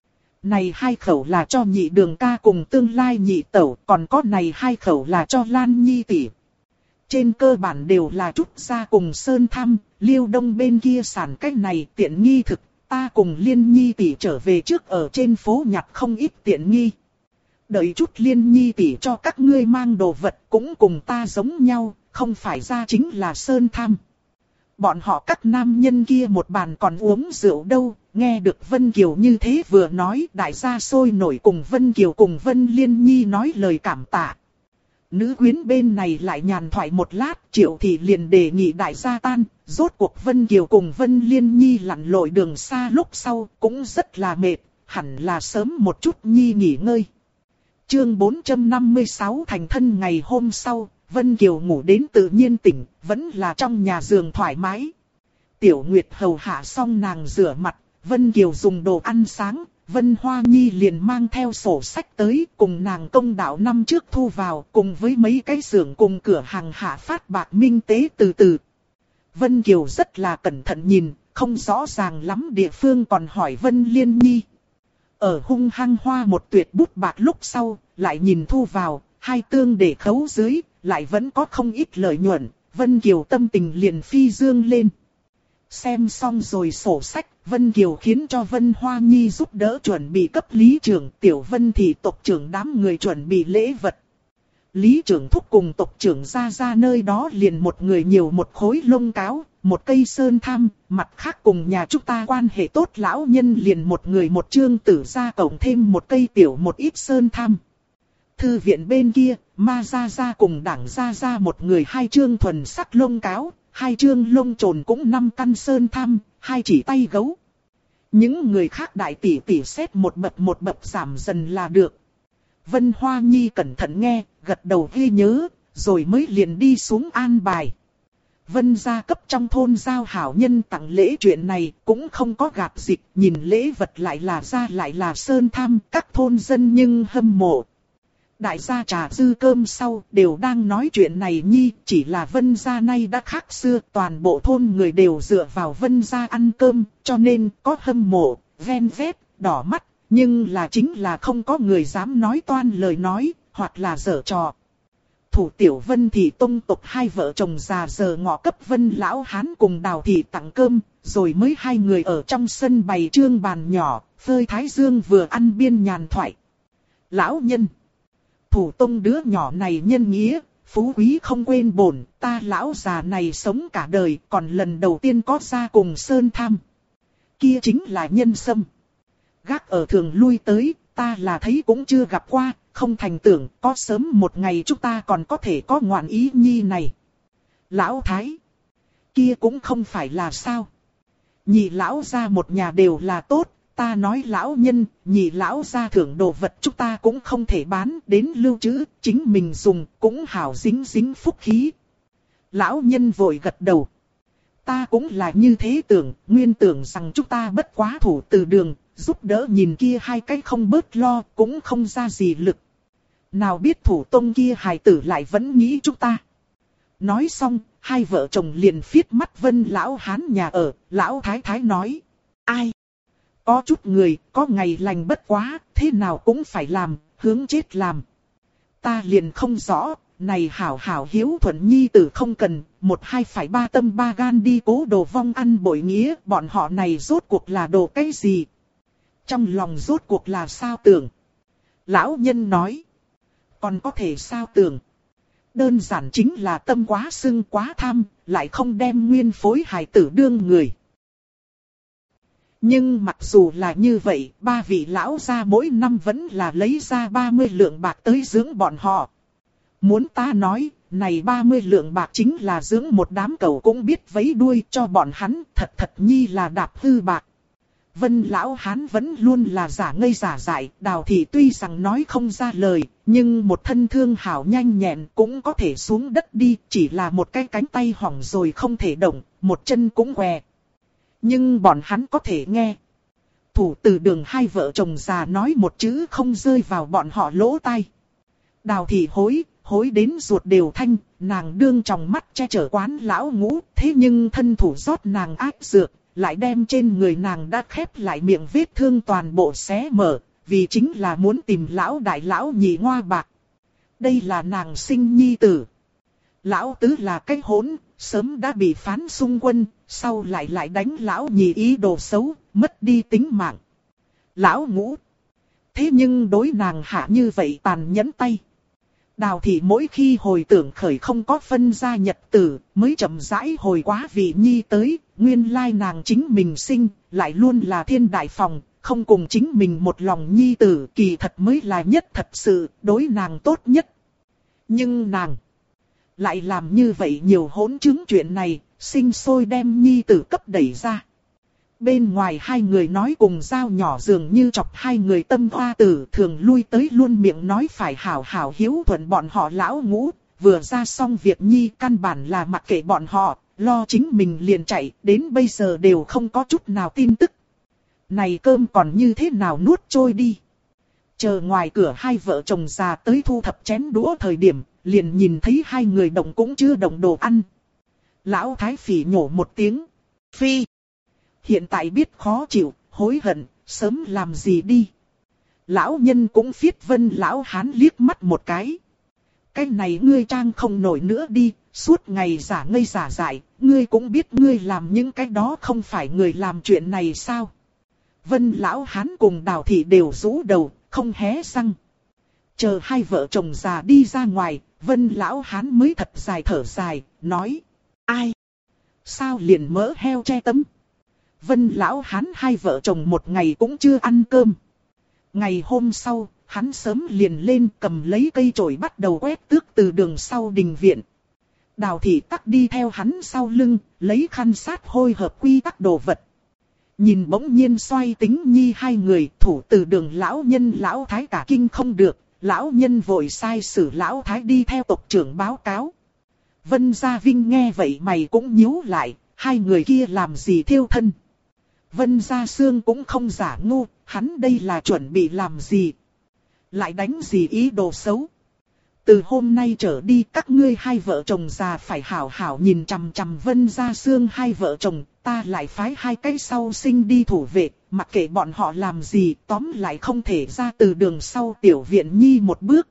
Này 2 khẩu là cho nhị đường ca cùng tương lai nhị tẩu, còn có này 2 khẩu là cho Lan nhi tỷ. Trên cơ bản đều là chút ra cùng Sơn Thăm, Liêu Đông bên kia sản cách này tiện nghi thực, ta cùng Liên nhi tỷ trở về trước ở trên phố nhặt không ít tiện nghi. Đợi chút Liên nhi tỷ cho các ngươi mang đồ vật cũng cùng ta giống nhau, không phải ra chính là Sơn Thăm. Bọn họ các nam nhân kia một bàn còn uống rượu đâu, nghe được Vân Kiều như thế vừa nói, đại gia sôi nổi cùng Vân Kiều cùng Vân Liên Nhi nói lời cảm tạ. Nữ quyến bên này lại nhàn thoại một lát, Triệu Thị liền đề nghị đại gia tan, rốt cuộc Vân Kiều cùng Vân Liên Nhi lặn lội đường xa lúc sau, cũng rất là mệt, hẳn là sớm một chút Nhi nghỉ ngơi. Chương 456 thành thân ngày hôm sau, Vân Kiều ngủ đến tự nhiên tỉnh, vẫn là trong nhà giường thoải mái. Tiểu Nguyệt hầu hạ xong nàng rửa mặt, Vân Kiều dùng đồ ăn sáng, Vân Hoa Nhi liền mang theo sổ sách tới cùng nàng công đạo năm trước thu vào cùng với mấy cái xưởng cùng cửa hàng hạ phát bạc minh tế từ từ. Vân Kiều rất là cẩn thận nhìn, không rõ ràng lắm địa phương còn hỏi Vân Liên Nhi. Ở hung hăng hoa một tuyệt bút bạc lúc sau, lại nhìn thu vào, 2 tương để khấu dưới, lại vẫn có không ít lợi nhuận, Vân Kiều tâm tình liền phi dương lên. Xem xong rồi sổ sách, Vân Kiều khiến cho Vân Hoa Nhi giúp đỡ chuẩn bị cấp lý trưởng, Tiểu Vân thì tộc trưởng đám người chuẩn bị lễ vật. Lý trưởng thúc cùng tộc trưởng ra nơi đó liền một người nhiều một khối lông cáo, một cây sơn tham, mặt khác cùng nhà chúng ta quan hệ tốt lão nhân liền một người một chương tử ra cộng thêm một cây tiểu một ít sơn tham. Thư viện bên kia, ma ra cùng đảng ra một người 2 chương thuần sắc lông cáo, 2 chương lông trồn cũng 5 căn sơn tham, 2 chỉ tay gấu. Những người khác đại tỷ tỷ xét một bậc giảm dần là được. Vân Hoa Nhi cẩn thận nghe, gật đầu ghi nhớ, rồi mới liền đi xuống an bài. Vân gia cấp trong thôn giao hảo nhân tặng lễ chuyện này cũng không có gạt dịch, nhìn lễ vật lại là sơn tham, các thôn dân nhưng hâm mộ. Đại gia trà dư cơm sau đều đang nói chuyện này nhi, chỉ là Vân gia nay đã khác xưa, toàn bộ thôn người đều dựa vào Vân gia ăn cơm, cho nên có hâm mộ, ven vét, đỏ mắt, nhưng là chính là không có người dám nói toan lời nói, hoặc là giở trò. Thủ tiểu Vân Thị tông tộc 2 vợ chồng già giờ ngọ cấp Vân lão hán cùng Đào Thị tặng cơm, rồi mới 2 người ở trong sân bày trương bàn nhỏ, phơi thái dương vừa ăn biên nhàn thoại. Lão nhân, thủ tông đứa nhỏ này nhân nghĩa, phú quý không quên bổn, ta lão già này sống cả đời, còn lần đầu tiên có ra cùng sơn tham. Kia chính là nhân sâm. Gác ở thường lui tới, ta là thấy cũng chưa gặp qua, không thành tưởng có sớm một ngày chúng ta còn có thể có ngoạn ý nhi này. Lão thái, kia cũng không phải là sao. Nhị lão gia một nhà đều là tốt, ta nói lão nhân, nhị lão gia thưởng đồ vật chúng ta cũng không thể bán đến lưu trữ, chính mình dùng cũng hảo dính phúc khí. Lão nhân vội gật đầu. Ta cũng là như thế tưởng, nguyên tưởng rằng chúng ta bất quá thủ từ đường, giúp đỡ nhìn kia 2 cái không bớt lo, cũng không ra gì lực. Nào biết thủ tông kia hài tử lại vẫn nghĩ chúng ta. Nói xong, hai vợ chồng liền phiết mắt Vân lão hán nhà ở, lão thái thái nói. Ai? Có chút người, có ngày lành bất quá, thế nào cũng phải làm, hướng chết làm. Ta liền không rõ, này hảo hảo hiếu thuận nhi tử không cần, một hai phải ba tâm ba gan đi cố đồ vong ăn bội nghĩa, bọn họ này rốt cuộc là đồ cái gì? Trong lòng rốt cuộc là sao tưởng? Lão nhân nói. Còn có thể sao tưởng? Đơn giản chính là tâm quá sưng quá tham, lại không đem nguyên phối hài tử đương người. Nhưng mặc dù là như vậy, ba vị lão gia mỗi năm vẫn là lấy ra 30 lượng bạc tới dưỡng bọn họ. Muốn ta nói, này 30 lượng bạc chính là dưỡng một đám cẩu cũng biết vấy đuôi cho bọn hắn, thật thật nhi là đạp hư bạc. Vân lão hán vẫn luôn là giả ngây giả dại, Đào thị tuy rằng nói không ra lời, nhưng một thân thương hảo nhanh nhẹn cũng có thể xuống đất đi, chỉ là một cái cánh tay hỏng rồi không thể động, một chân cũng què. Nhưng bọn hắn có thể nghe. Thủ từ đường hai vợ chồng già nói một chữ không rơi vào bọn họ lỗ tai. Đào thị hối đến ruột đều thanh, nàng đương trong mắt che chở quán lão Ngũ, thế nhưng thân thủ rót nàng ác dược, lại đem trên người nàng đã khép lại miệng vết thương toàn bộ xé mở, vì chính là muốn tìm lão đại lão nhị ngoa bạc. Đây là nàng sinh nhi tử. Lão tứ là cái hỗn, sớm đã bị phán xung quân, sau lại đánh lão nhị ý đồ xấu, mất đi tính mạng. Lão Ngũ. Thế nhưng đối nàng hạ như vậy tàn nhẫn tay. Đào thị mỗi khi hồi tưởng khởi không có phân gia nhật tử, mới chậm rãi hồi quá vị nhi tới, nguyên lai nàng chính mình sinh, lại luôn là thiên đại phòng, không cùng chính mình một lòng nhi tử, kỳ thật mới là nhất thật sự, đối nàng tốt nhất. Nhưng nàng lại làm như vậy nhiều hỗn chứng chuyện này, sinh sôi đem nhi tử cấp đẩy ra. Bên ngoài hai người nói cùng dao nhỏ dường như chọc hai người tâm hoa tử, thường lui tới luôn miệng nói phải hảo hảo hiếu thuận bọn họ lão Ngũ, vừa ra xong việc nhi căn bản là mặc kệ bọn họ, lo chính mình liền chạy, đến bây giờ đều không có chút nào tin tức. Này cơm còn như thế nào nuốt trôi đi. Chờ ngoài cửa hai vợ chồng già tới thu thập chén đũa thời điểm, liền nhìn thấy hai người động cũng chưa động đồ ăn. Lão Thái Phỉ nhổ một tiếng. Phi. Hiện tại biết khó chịu, hối hận, sớm làm gì đi. Lão nhân cũng phiết Vân lão hán liếc mắt một cái. Cái này ngươi trang không nổi nữa đi, suốt ngày giả ngây giả dại, ngươi cũng biết ngươi làm những cái đó không phải người làm chuyện này sao. Vân lão hán cùng Đào thị đều rũ đầu, không hé răng. Chờ hai vợ chồng già đi ra ngoài, Vân lão hán mới thật dài thở dài, nói. Ai? Sao liền mỡ heo che tấm? Vân lão hán hai vợ chồng một ngày cũng chưa ăn cơm. Ngày hôm sau, hắn sớm liền lên cầm lấy cây chổi bắt đầu quét tước từ đường sau đình viện. Đào thị tắc đi theo hắn sau lưng, lấy khăn sát hôi hợp quy tắc đồ vật. Nhìn bỗng nhiên xoay tính nhi hai người, thủ từ đường lão nhân lão thái cả kinh không được, lão nhân vội sai sử lão thái đi theo tộc trưởng báo cáo. Vân Gia Vinh nghe vậy mày cũng nhíu lại, hai người kia làm gì thiêu thân. Vân Gia Sương cũng không giả ngu, hắn đây là chuẩn bị làm gì. Lại đánh gì ý đồ xấu. Từ hôm nay trở đi các ngươi hai vợ chồng già phải hảo hảo nhìn chằm chằm Vân Gia Sương hai vợ chồng, ta lại phái hai cái sau sinh đi thủ vệ, mặc kệ bọn họ làm gì, tóm lại không thể ra từ đường sau tiểu viện nhi một bước.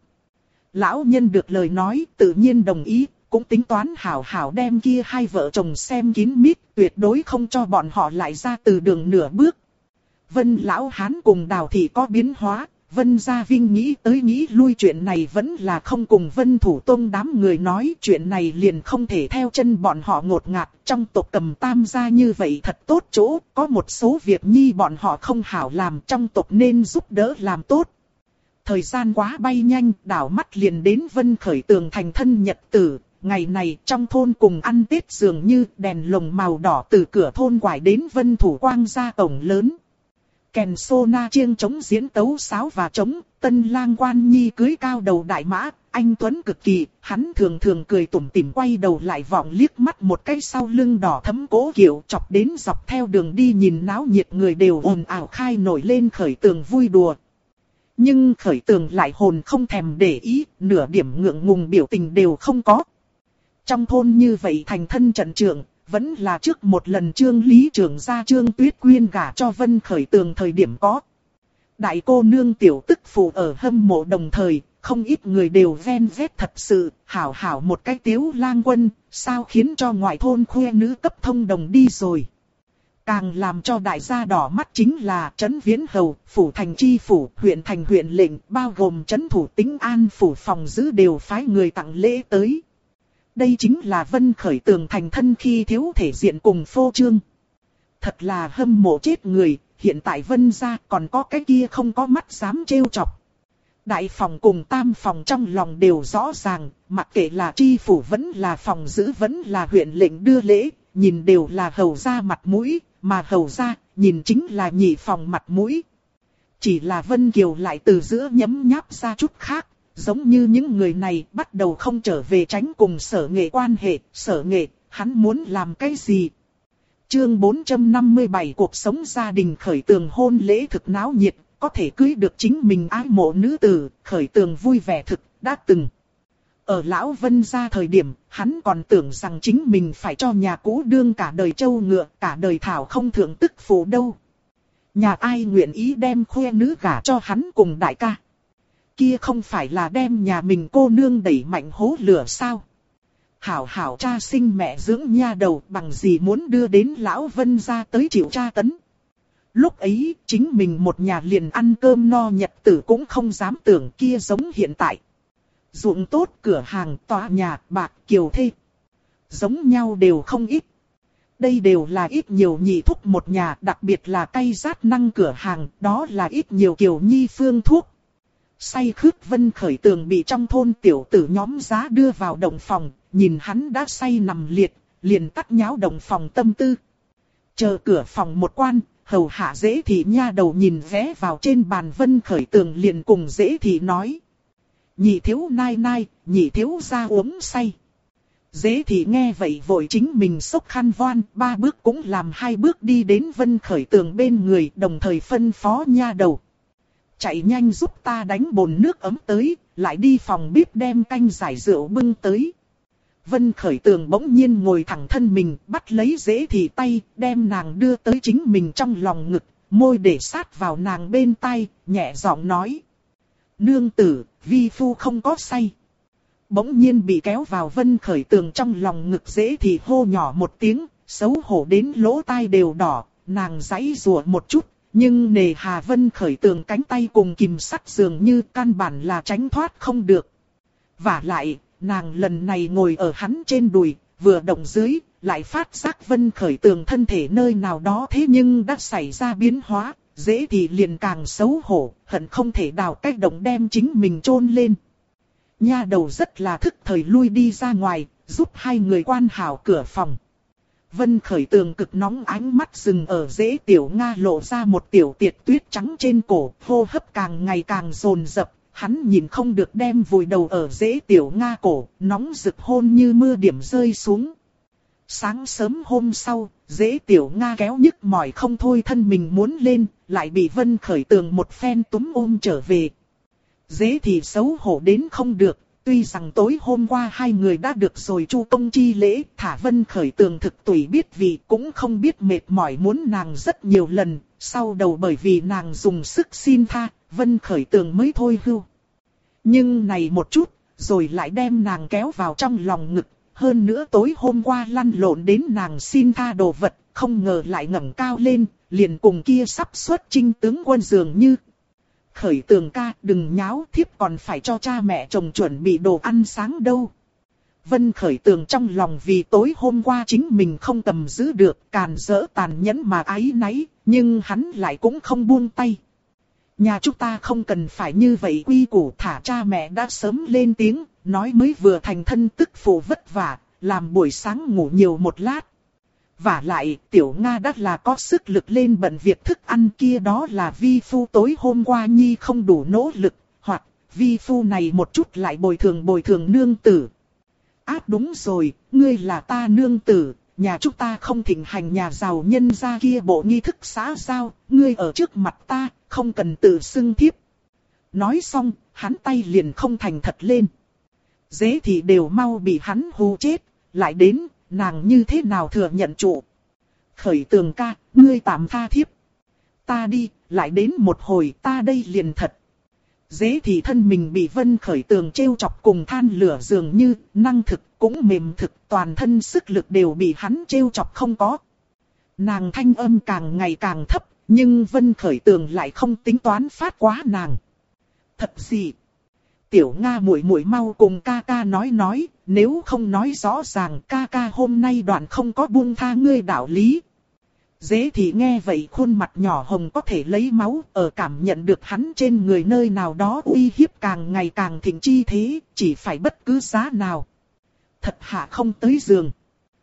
Lão nhân được lời nói tự nhiên đồng ý, cũng tính toán hảo hảo đem kia hai vợ chồng xem kín mít, tuyệt đối không cho bọn họ lại ra từ đường nửa bước. Vân lão hán cùng Đào thị có biến hóa, Vân Gia Vinh nghĩ tới nghĩ lui chuyện này vẫn là không cùng Vân Thủ Tông đám người nói, chuyện này liền không thể theo chân bọn họ ngột ngạt, trong tộc Cầm Tam gia như vậy thật tốt chỗ, có một số việc nhi bọn họ không hảo làm, trong tộc nên giúp đỡ làm tốt. Thời gian quá bay nhanh, đảo mắt liền đến Vân Khởi Tường thành thân nhật tử. Ngày này trong thôn cùng ăn Tết dường như đèn lồng màu đỏ từ cửa thôn quải đến Vân Thủ Quang ra cổng lớn. Kèn sô na chiêng trống diễn tấu sáo và trống, tân lang quan nhi cưới cao đầu đại mã, anh Tuấn cực kỳ, hắn thường thường cười tủm tỉm quay đầu lại vọng liếc mắt một cái sau lưng đỏ thấm cố kiệu chọc đến dọc theo đường đi nhìn náo nhiệt người đều ồn ào khai nổi lên Khởi Tường vui đùa. Nhưng Khởi Tường lại hồn không thèm để ý, nửa điểm ngượng ngùng biểu tình đều không có. trong thôn như vậy thành thân trận trưởng, vẫn là trước một lần Trương Lý trưởng gia Trương Tuyết Quyên gả cho Vân Khởi Tường thời điểm có. Đại cô nương tiểu tức phụ ở hâm mộ đồng thời, không ít người đều ven vét thật sự, hảo hảo một cái Tiếu Lang Quân, sao khiến cho ngoại thôn khuê nữ cấp thông đồng đi rồi. Càng làm cho đại gia đỏ mắt chính là Trấn Viễn Hầu, Phủ Thành Chi Phủ, huyện Thành huyện lệnh, bao gồm Trấn Thủ Tĩnh An Phủ phòng giữ đều phái người tặng lễ tới. Đây chính là Vân Khởi Tường thành thân khi thiếu thể diện cùng phô trương. Thật là hâm mộ chết người, hiện tại Vân gia còn có cái kia không có mắt dám trêu chọc. Đại phòng cùng tam phòng trong lòng đều rõ ràng, mặc kệ là Chi Phủ vẫn là phòng giữ vẫn là huyện lệnh đưa lễ, nhìn đều là hầu gia mặt mũi, mà hầu gia nhìn chính là nhị phòng mặt mũi. Chỉ là Vân Kiều lại từ giữa nhấm nháp ra chút khác. Giống như những người này bắt đầu không trở về tránh cùng Sở Nghệ quan hệ, Sở Nghệ, hắn muốn làm cái gì? Chương 457 cuộc sống gia đình Khởi Tường hôn lễ thực náo nhiệt, có thể cưới được chính mình ái mộ nữ tử, Khởi Tường vui vẻ thực, đã từng. Ở Lão Vân gia thời điểm, hắn còn tưởng rằng chính mình phải cho nhà cũ đương cả đời trâu ngựa, cả đời thảo không thượng tức phụ đâu. Nhà ai nguyện ý đem khuê nữ gả cho hắn cùng đại ca? Kia không phải là đem nhà mình cô nương đẩy mạnh hố lửa sao? Hảo hảo cha sinh mẹ dưỡng nha đầu bằng gì muốn đưa đến Lão Vân gia tới chịu tra tấn. Lúc ấy, chính mình một nhà liền ăn cơm no nhật tử cũng không dám tưởng kia giống hiện tại. Ruộng tốt, cửa hàng, tòa nhà, bạc, kiều thê. Giống nhau đều không ít. Đây đều là ít nhiều nhị thúc một nhà, đặc biệt là cây rát năng cửa hàng, đó là ít nhiều kiều nhi phương thuốc. Say khướt Vân Khởi Tường bị trong thôn tiểu tử nhóm giá đưa vào động phòng, nhìn hắn đã say nằm liệt, liền tắt nháo động phòng tâm tư. Chờ cửa phòng một quan, hầu hạ Dễ Thị nha đầu nhìn vé vào trên bàn Vân Khởi Tường liền cùng Dễ Thị nói. Nhị thiếu nai nai, nhị thiếu ra uống say. Dễ Thị nghe vậy vội chính mình xốc khăn voan, 3 bước cũng làm 2 bước đi đến Vân Khởi Tường bên người, đồng thời phân phó nha đầu. Chạy nhanh giúp ta đánh bồn nước ấm tới, lại đi phòng bếp đem canh giải rượu bưng tới. Vân Khởi Tường bỗng nhiên ngồi thẳng thân mình, bắt lấy Dễ Thị tay, đem nàng đưa tới chính mình trong lòng ngực, môi để sát vào nàng bên tai, nhẹ giọng nói. Nương tử, vi phu không có say. Bỗng nhiên bị kéo vào Vân Khởi Tường trong lòng ngực Dễ Thị hô nhỏ một tiếng, xấu hổ đến lỗ tai đều đỏ, nàng giãy giụa một chút. Nhưng nề hà Vân Khởi Tường cánh tay cùng kìm sắt dường như căn bản là tránh thoát không được. Vả lại, nàng lần này ngồi ở hắn trên đùi, vừa động dưới, lại phát giác Vân Khởi Tường thân thể nơi nào đó thế nhưng đã xảy ra biến hóa, Dễ Thị liền càng xấu hổ, hận không thể đào cách động đem chính mình chôn lên. Nha đầu rất là thức thời lui đi ra ngoài, giúp hai người quan hảo cửa phòng. Vân Khởi Tường cực nóng ánh mắt dừng ở Dễ Tiểu Nga lộ ra một tiểu tiệt tuyết trắng trên cổ, hô hấp càng ngày càng dồn dập, hắn nhìn không được đem vùi đầu ở Dễ Tiểu Nga cổ, nóng rực hôn như mưa điểm rơi xuống. Sáng sớm hôm sau, Dễ Tiểu Nga kéo nhức mỏi không thôi thân mình muốn lên, lại bị Vân Khởi Tường một phen túm ôm trở về. Dễ thì xấu hổ đến không được. Tuy rằng tối hôm qua hai người đã được rồi chu công chi lễ, thả Vân Khởi Tường thực tùy biết vì cũng không biết mệt mỏi muốn nàng rất nhiều lần, sau đầu bởi vì nàng dùng sức xin tha, Vân Khởi Tường mới thôi hưu. Nhưng này một chút, rồi lại đem nàng kéo vào trong lòng ngực, hơn nữa tối hôm qua lăn lộn đến nàng xin tha đồ vật, không ngờ lại ngẩng cao lên, liền cùng kia sắp xuất chinh tướng quân dường như. Khởi Tường ca, đừng nháo, thiếp còn phải cho cha mẹ chồng chuẩn bị đồ ăn sáng đâu. Vân Khởi Tường trong lòng vì tối hôm qua chính mình không cầm giữ được, càn rỡ tàn nhẫn mà áy náy, nhưng hắn lại cũng không buông tay. Nhà chúng ta không cần phải như vậy quy củ, thả cha mẹ đã sớm lên tiếng, nói mới vừa thành thân tức phụ vất vả, làm buổi sáng ngủ nhiều một lát. Vả lại, Tiểu Nga đã là có sức lực lên bận việc thức ăn kia, đó là vi phu tối hôm qua nhi không đủ nỗ lực, hoặc vi phu này một chút lại bồi thường nương tử. Đúng rồi, ngươi là ta nương tử, nhà chúng ta không thịnh hành nhà giàu nhân gia kia bộ nghi thức xã giao, ngươi ở trước mặt ta, không cần tự xưng thiếp. Nói xong, hắn tay liền không thành thật lên. Dễ thì đều mau bị hắn hù chết. lại đến, nàng như thế nào thừa nhận trụ. Khởi Tường ca, ngươi tạm tha thiếp. Ta đi, lại đến một hồi ta đây liền thật. Dễ thì thân mình bị Vân Khởi Tường trêu chọc cùng than lửa dường như, năng thực cũng mềm thực, toàn thân sức lực đều bị hắn trêu chọc không có. Nàng thanh âm càng ngày càng thấp, nhưng Vân Khởi Tường lại không tính toán phát quá nàng. Thật gì? Tiểu Nga muội muội mau cùng ca ca nói, nếu không nói rõ ràng ca ca hôm nay đoạn không có buông tha ngươi đạo lý. Dễ thì nghe vậy khuôn mặt nhỏ hồng có thể lấy máu, ở cảm nhận được hắn trên người nơi nào đó uy hiếp càng ngày càng thịnh chi thế, chỉ phải bất cứ giá nào. Thật hạ không tới giường.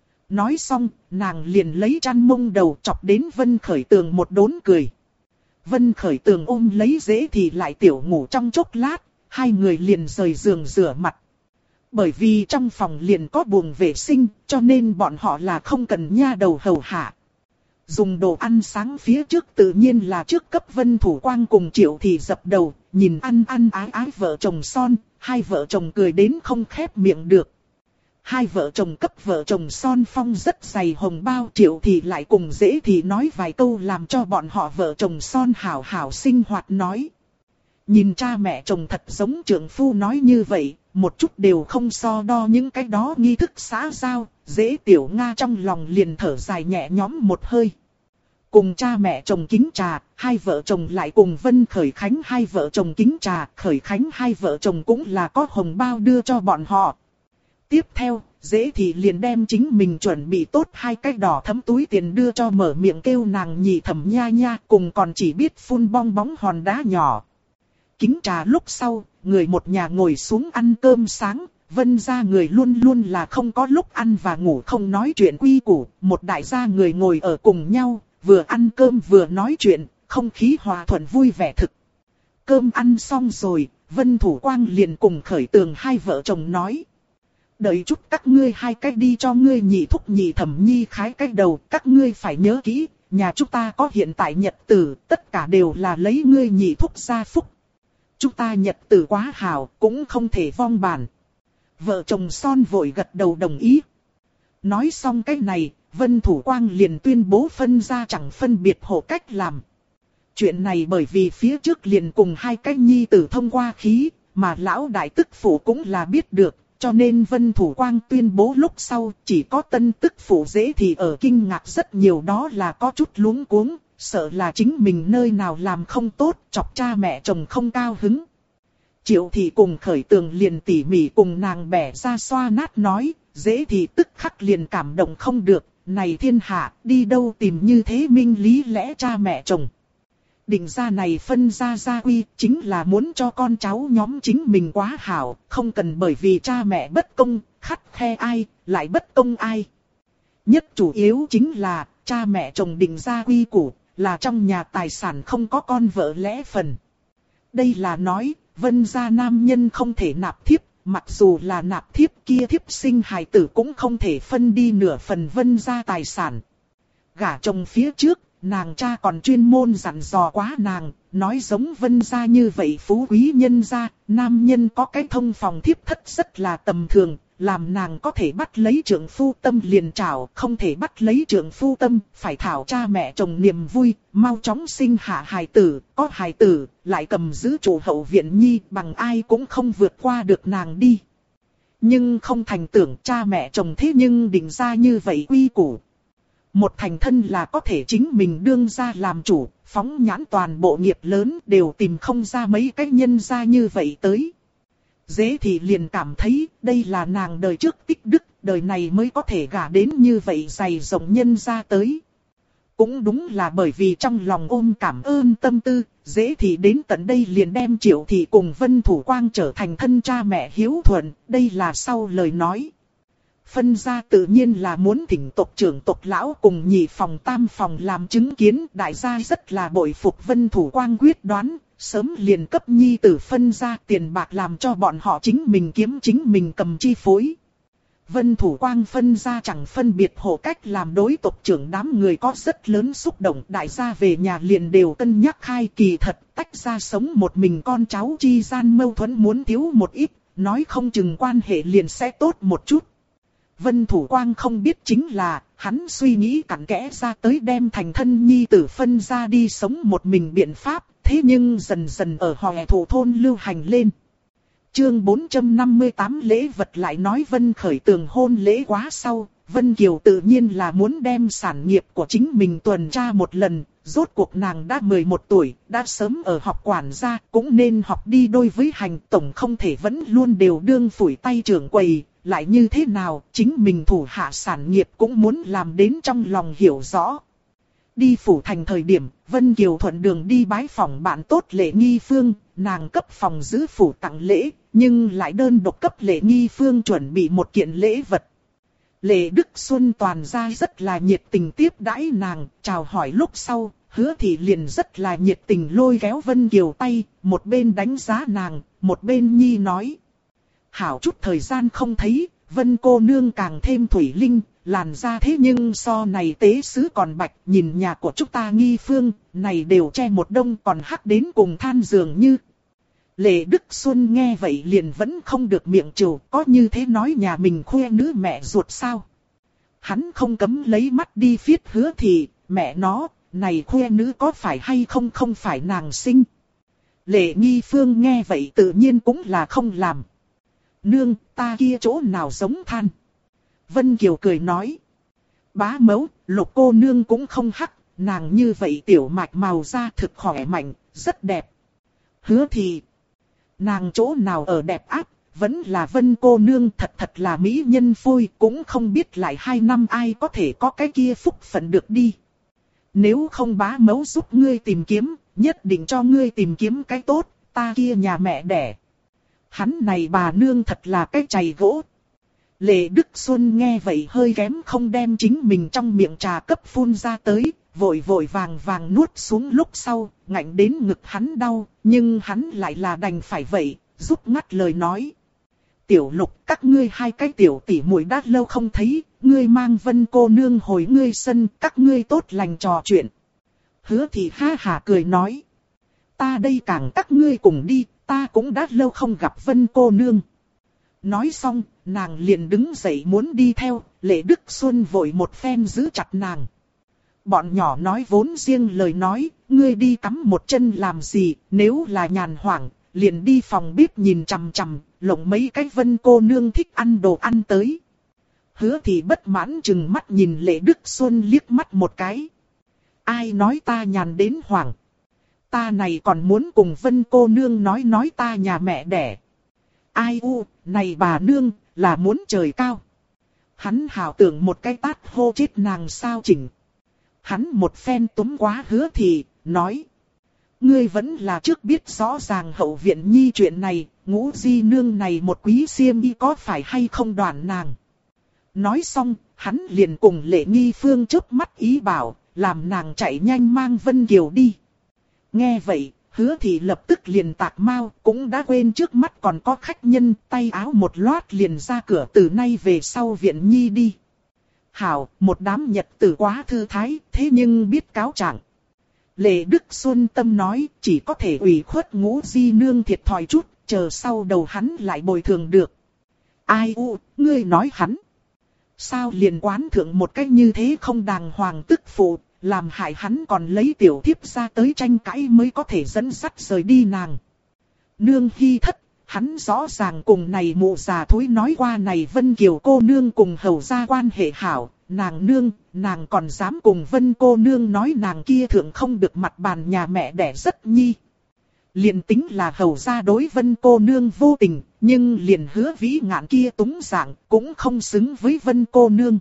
Nói xong, nàng liền lấy chăn mông đầu chọc đến Vân Khởi Tường một đốn cười. Vân Khởi Tường ôm lấy Dễ thì lại tiểu ngủ trong chốc lát, hai người liền rời giường rửa mặt. Bởi vì trong phòng liền có buồng vệ sinh, cho nên bọn họ là không cần nha đầu hầu hạ. Dùng đồ ăn sáng phía trước tự nhiên là trước cấp Vân Thủ Quang cùng Triệu Thị dập đầu, nhìn ăn ái ái vợ chồng son, hai vợ chồng cười đến không khép miệng được. Hai vợ chồng cấp vợ chồng son phong rất dày hồng bao, Triệu Thị lại cùng Dễ thì nói vài câu làm cho bọn họ vợ chồng son hảo hảo sinh hoạt nói. Nhìn cha mẹ chồng thật giống trượng phu nói như vậy, một chút đều không so đo những cái đó nghi thức xã giao, Dễ Tiểu Nga trong lòng liền thở dài nhẹ nhõm một hơi. Cùng cha mẹ chồng kính trà, hai vợ chồng lại cùng Vân Khởi Khánh hai vợ chồng kính trà, Khởi Khánh hai vợ chồng cũng là có hồng bao đưa cho bọn họ. Tiếp theo, Dễ thì liền đem chính mình chuẩn bị tốt hai cái đỏ thấm túi tiền đưa cho mở miệng kêu nàng nhị thẩm nha nha, cùng còn chỉ biết phun bong bóng hòn đá nhỏ. Kính trà lúc sau, người một nhà ngồi xuống ăn cơm sáng, Vân gia người luôn luôn là không có lúc ăn và ngủ không nói chuyện quy củ, một đại gia người ngồi ở cùng nhau, vừa ăn cơm vừa nói chuyện, không khí hòa thuận vui vẻ thực. Cơm ăn xong rồi, Vân Thủ Quang liền cùng Khởi Tường hai vợ chồng nói. Đợi chút các ngươi hai cách đi cho ngươi nhị thúc nhị thẩm nhi khái cách đầu, các ngươi phải nhớ kỹ, nhà chúng ta có hiện tại nhật tử, tất cả đều là lấy ngươi nhị thúc gia phúc. Chúng ta nhật tử quá hảo, cũng không thể vong bản. Vợ chồng son vội gật đầu đồng ý. Nói xong cái này, Vân Thủ Quang liền tuyên bố phân ra chẳng phân biệt hộ cách làm. Chuyện này bởi vì phía trước liền cùng hai cái nhi tử thông qua khí, mà lão đại tức phụ cũng là biết được, cho nên Vân Thủ Quang tuyên bố lúc sau chỉ có tân tức phụ Dễ thì ở kinh ngạc rất nhiều, đó là có chút luống cuống, sợ là chính mình nơi nào làm không tốt, chọc cha mẹ chồng không cao hứng. Triệu Thị cùng Khởi Tường liền tỉ mỉ cùng nàng bẻ ra xoa nát nói, Dễ thì tức khắc liền cảm động không được, này thiên hạ, đi đâu tìm như thế minh lý lẽ cha mẹ chồng. Định ra này phân ra gia quy, chính là muốn cho con cháu nhóm chính mình quá hảo, không cần bởi vì cha mẹ bất công, khắt khe ai, lại bất công ai. Nhất chủ yếu chính là, cha mẹ chồng định ra quy củ, là trong nhà tài sản không có con vợ lẽ phần. Đây là nói, Vân gia nam nhân không thể nạp thiếp, mặc dù là nạp thiếp kia thiếp sinh hài tử cũng không thể phân đi nửa phần Vân gia tài sản. Gả chồng phía trước, nàng cha còn chuyên môn dặn dò quá nàng, nói giống Vân gia như vậy phú quý nhân gia, nam nhân có cái thông phòng thiếp thất rất là tầm thường, làm nàng có thể bắt lấy trượng phu tâm liền trảo, không thể bắt lấy trượng phu tâm, phải thảo cha mẹ chồng niềm vui, mau chóng sinh hạ hài tử, có hài tử, lại cầm giữ chủ hậu viện nhi, bằng ai cũng không vượt qua được nàng đi. Nhưng không thành tưởng cha mẹ chồng thế nhưng định ra như vậy quy củ. Một thành thân là có thể chính mình đương ra làm chủ, phóng nhãn toàn bộ nghiệp lớn đều tìm không ra mấy cái nhân gia như vậy tới. Dễ thì liền cảm thấy đây là nàng đời trước tích đức, đời này mới có thể gả đến như vậy dày rộng nhân gia tới. Cũng đúng là bởi vì trong lòng ôm cảm ơn tâm tư, Dễ thì đến tận đây liền đem Triệu Thị cùng Vân Thủ Quang trở thành thân cha mẹ hiếu thuận, đây là sau lời nói. Phân gia tự nhiên là muốn thỉnh tộc trưởng tộc lão cùng nhị phòng tam phòng làm chứng kiến, đại gia rất là bội phục Vân Thủ Quang quyết đoán, sớm liền cấp nhi tử phân gia tiền bạc làm cho bọn họ chính mình kiếm chính mình cầm chi phối. Vân Thủ Quang phân gia chẳng phân biệt hộ cách làm đối tộc trưởng đám người có rất lớn xúc động, đại gia về nhà liền đều cân nhắc khai kỳ thật, tách ra sống một mình con cháu chi gian mâu thuẫn muốn thiếu một ít, nói không chừng quan hệ liền sẽ tốt một chút. Vân Thủ Quang không biết chính là, hắn suy nghĩ cặn kẽ ra tới đem thành thân nhi tử phân ra đi sống một mình biện pháp, thế nhưng dần dần ở Hòe Thổ thôn lưu hành lên. Chương 458 lễ vật lại nói Vân khởi tường hôn lễ quá sau, Vân Kiều tự nhiên là muốn đem sản nghiệp của chính mình tuần tra một lần, rốt cuộc nàng đã 11 tuổi, đã sớm ở học quản gia, cũng nên học đi đôi với hành, tổng không thể vẫn luôn đều đương phủi tay trưởng quầy, lại như thế nào, chính mình thủ hạ sản nghiệp cũng muốn làm đến trong lòng hiểu rõ. Đi phủ thành thời điểm, Vân Kiều thuận đường đi bái phòng bạn tốt Lệ Nghi Phương, nàng cấp phòng giữ phủ tặng lễ, nhưng lại đơn độc cấp Lệ Nghi Phương chuẩn bị một kiện lễ vật. Lệ Đức Xuân toàn ra rất là nhiệt tình tiếp đãi nàng, chào hỏi lúc sau, Hứa Thị liền rất là nhiệt tình lôi kéo Vân Kiều tay, một bên đánh giá nàng, một bên nhi nói. Hảo chút thời gian không thấy, Vân cô nương càng thêm thủy linh, làn da thế nhưng so này tế sứ còn bạch, nhìn nhà của chúng ta Nghi Phương, này đều che một đông còn hắc đến cùng than dường như. Lệ Đức Xuân nghe vậy liền vẫn không được miệng trừ, có như thế nói nhà mình khoe nữ mẹ ruột sao. Hắn không cấm lấy mắt đi phiết Hứa Thị, mẹ nó, này khoe nữ có phải hay không không phải nàng sinh. Lệ Nghi Phương nghe vậy tự nhiên cũng là không làm. Nương, ta kia chỗ nào giống than. Vân Kiều cười nói. Bá mẫu, Lục cô nương cũng không hắc, nàng như vậy tiểu mạch màu da thực khỏe mạnh, rất đẹp. Hứa Thị. Nàng chỗ nào ở đẹp áp, vẫn là Vân cô nương thật là mỹ nhân phôi, cũng không biết lại 2 năm ai có thể có cái kia phúc phận được đi. Nếu không bá mẫu giúp ngươi tìm kiếm, nhất định cho ngươi tìm kiếm cái tốt, ta kia nhà mẹ đẻ. Hắn này bà nương thật là cái chày gỗ. Lệ Đức Xuân nghe vậy hơi kém không đem chính mình trong miệng trà cấp phun ra tới, vội vội vàng nuốt xuống lúc sau, ngạnh đến ngực hắn đau, nhưng hắn lại là đành phải vậy, giúp ngắt lời nói. Tiểu Lục, các ngươi hai cái tiểu tỷ muội đã lâu không thấy, ngươi mang Vân cô nương hồi ngươi sân, các ngươi tốt lành trò chuyện. Hứa Thị ha hà cười nói. Ta đây càng các ngươi cùng đi, ta cũng đã lâu không gặp Vân cô nương. Nói xong, nàng liền đứng dậy muốn đi theo, Lệ Đức Xuân vội một phen giữ chặt nàng. Bọn nhỏ nói vốn riêng lời nói, ngươi đi cắm một chân làm gì, nếu là nhàn hoảng, liền đi phòng bếp nhìn chằm chằm, lộng mấy cái Vân cô nương thích ăn đồ ăn tới. Hứa Thị bất mãn chừng mắt nhìn Lệ Đức Xuân liếc mắt một cái. Ai nói ta nhàn đến hoảng. Ta này còn muốn cùng Vân cô nương nói ta nhà mẹ đẻ. Ai u, này bà nương, là muốn trời cao. Hắn hảo tưởng một cái tát hô chết nàng sao chỉnh. Hắn một phen túm quá Hứa Thị, nói. Ngươi vẫn là trước biết rõ ràng hậu viện nhi chuyện này, Ngũ di nương này một quý xiêm y có phải hay không đoàn nàng. Nói xong, hắn liền cùng Lệ Nghi Phương chớp mắt ý bảo, làm nàng chạy nhanh mang Vân Kiều đi. Nghe vậy, Hứa Thị lập tức liền tạc mau, cũng đã quên trước mắt còn có khách nhân, tay áo một loát liền ra cửa từ nay về sau viện nhi đi. Hảo, một đám nhật tử quá thư thái, thế nhưng biết cáo trạng. Lệ Đức Xuân tâm nói, chỉ có thể ủy khuất Ngũ di nương thiệt thòi chút, chờ sau đầu hắn lại bồi thường được. Ai u, ngươi nói hắn. Sao liền quán thượng một cách như thế không đàng hoàng tức phụ, làm hại hắn còn lấy tiểu thiếp ra tới tranh cãi mới có thể dẫn dắt rời đi nàng. Nương Hy thất, hắn rõ ràng cùng này mụ già thối nói qua này Vân Kiều cô nương cùng hầu gia quan hệ hảo, nàng nương, nàng còn dám cùng Vân cô nương nói nàng kia thượng không được mặt bàn nhà mẹ đẻ rất nhi. Liền tính là hầu gia đối Vân cô nương vô tình, nhưng liền Hứa Vĩ Ngạn kia túng dạng cũng không xứng với Vân cô nương.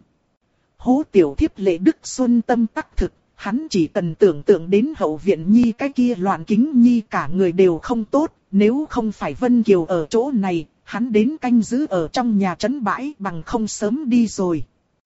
Hố tiểu thiếp Lệ Đức Xuân tâm tắc thực, hắn chỉ cần tưởng tượng đến hậu viện nhi cái kia loạn kính nhi cả người đều không tốt, nếu không phải Vân Kiều ở chỗ này, hắn đến canh giữ ở trong nhà trấn bãi bằng không sớm đi rồi.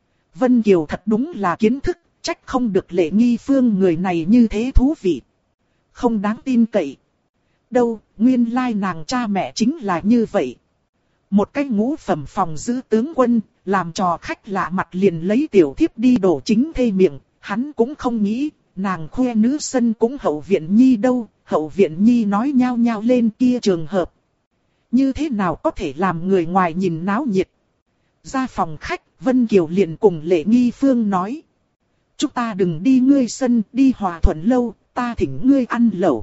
Vân Kiều thật đúng là kiến thức, trách không được Lệ Nghi Phương người này như thế thú vị. Không đáng tin cậy. Đâu, nguyên lai nàng cha mẹ chính là như vậy. Một cái ngũ phẩm phòng giữ tướng quân, làm trò khách lạ mặt liền lấy tiểu thiếp đi đổ chính thê miệng, hắn cũng không nghĩ, nàng khoe nữ sân cũng hậu viện nhi đâu, hậu viện nhi nói nhao nhao lên kia trường hợp. Như thế nào có thể làm người ngoài nhìn náo nhiệt. Ra phòng khách, Vân Kiều liền cùng Lệ Nghi Phương nói. Chúng ta đừng đi ngươi sân, đi Hòa Thuận lâu, ta thỉnh ngươi ăn lẩu.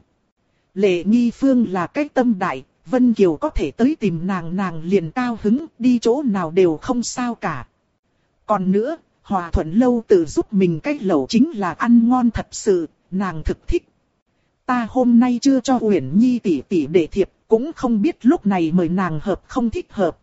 Lệ Nghi Phương là cái tâm đại, Vân Kiều có thể tới tìm nàng, nàng liền cao hứng, đi chỗ nào đều không sao cả. Còn nữa, Hòa Thuận lâu tự giúp mình cái lẩu chính là ăn ngon thật sự, nàng thực thích. Ta hôm nay chưa cho Uyển Nhi tỷ tỷ để thiệp, cũng không biết lúc này mời nàng hợp không thích hợp.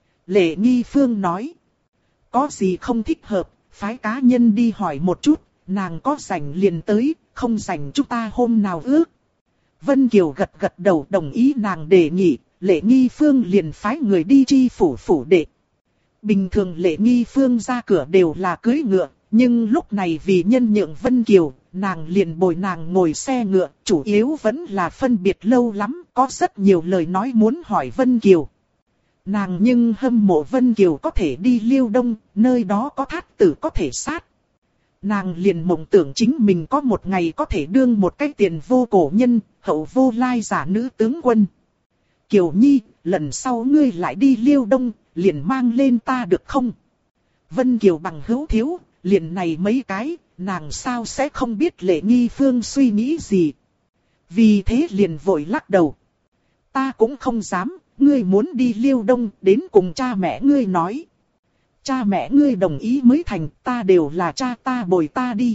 Lệ Nghi Phương nói. Có gì không thích hợp, phái cá nhân đi hỏi một chút, nàng có rảnh liền tới, không rảnh chúng ta hôm nào ước. Vân Kiều gật gật đầu đồng ý nàng đề nghị, Lệ Nghi Phương liền phái người đi Tri phủ phủ đệ. Bình thường Lệ Nghi Phương ra cửa đều là cưỡi ngựa, nhưng lúc này vì nhân nhượng Vân Kiều, nàng liền bồi nàng ngồi xe ngựa, chủ yếu vẫn là phân biệt lâu lắm, có rất nhiều lời nói muốn hỏi Vân Kiều. Nàng nhưng hâm mộ Vân Kiều có thể đi Liêu Đông, nơi đó có thát tử có thể sát. Nàng liền mộng tưởng chính mình có một ngày có thể đương một cái tiền vô cổ nhân, hậu vô lai giả nữ tướng quân. Kiều Nhi, lần sau ngươi lại đi Liêu Đông, liền mang lên ta được không? Vân Kiều bằng hữu thiếu, liền này mấy cái, nàng sao sẽ không biết Lệ Nghi Phương suy nghĩ gì. Vì thế liền vội lắc đầu. Ta cũng không dám, ngươi muốn đi Liêu Đông, đến cùng cha mẹ ngươi nói. Cha mẹ ngươi đồng ý mới thành, ta đều là cha ta bồi ta đi.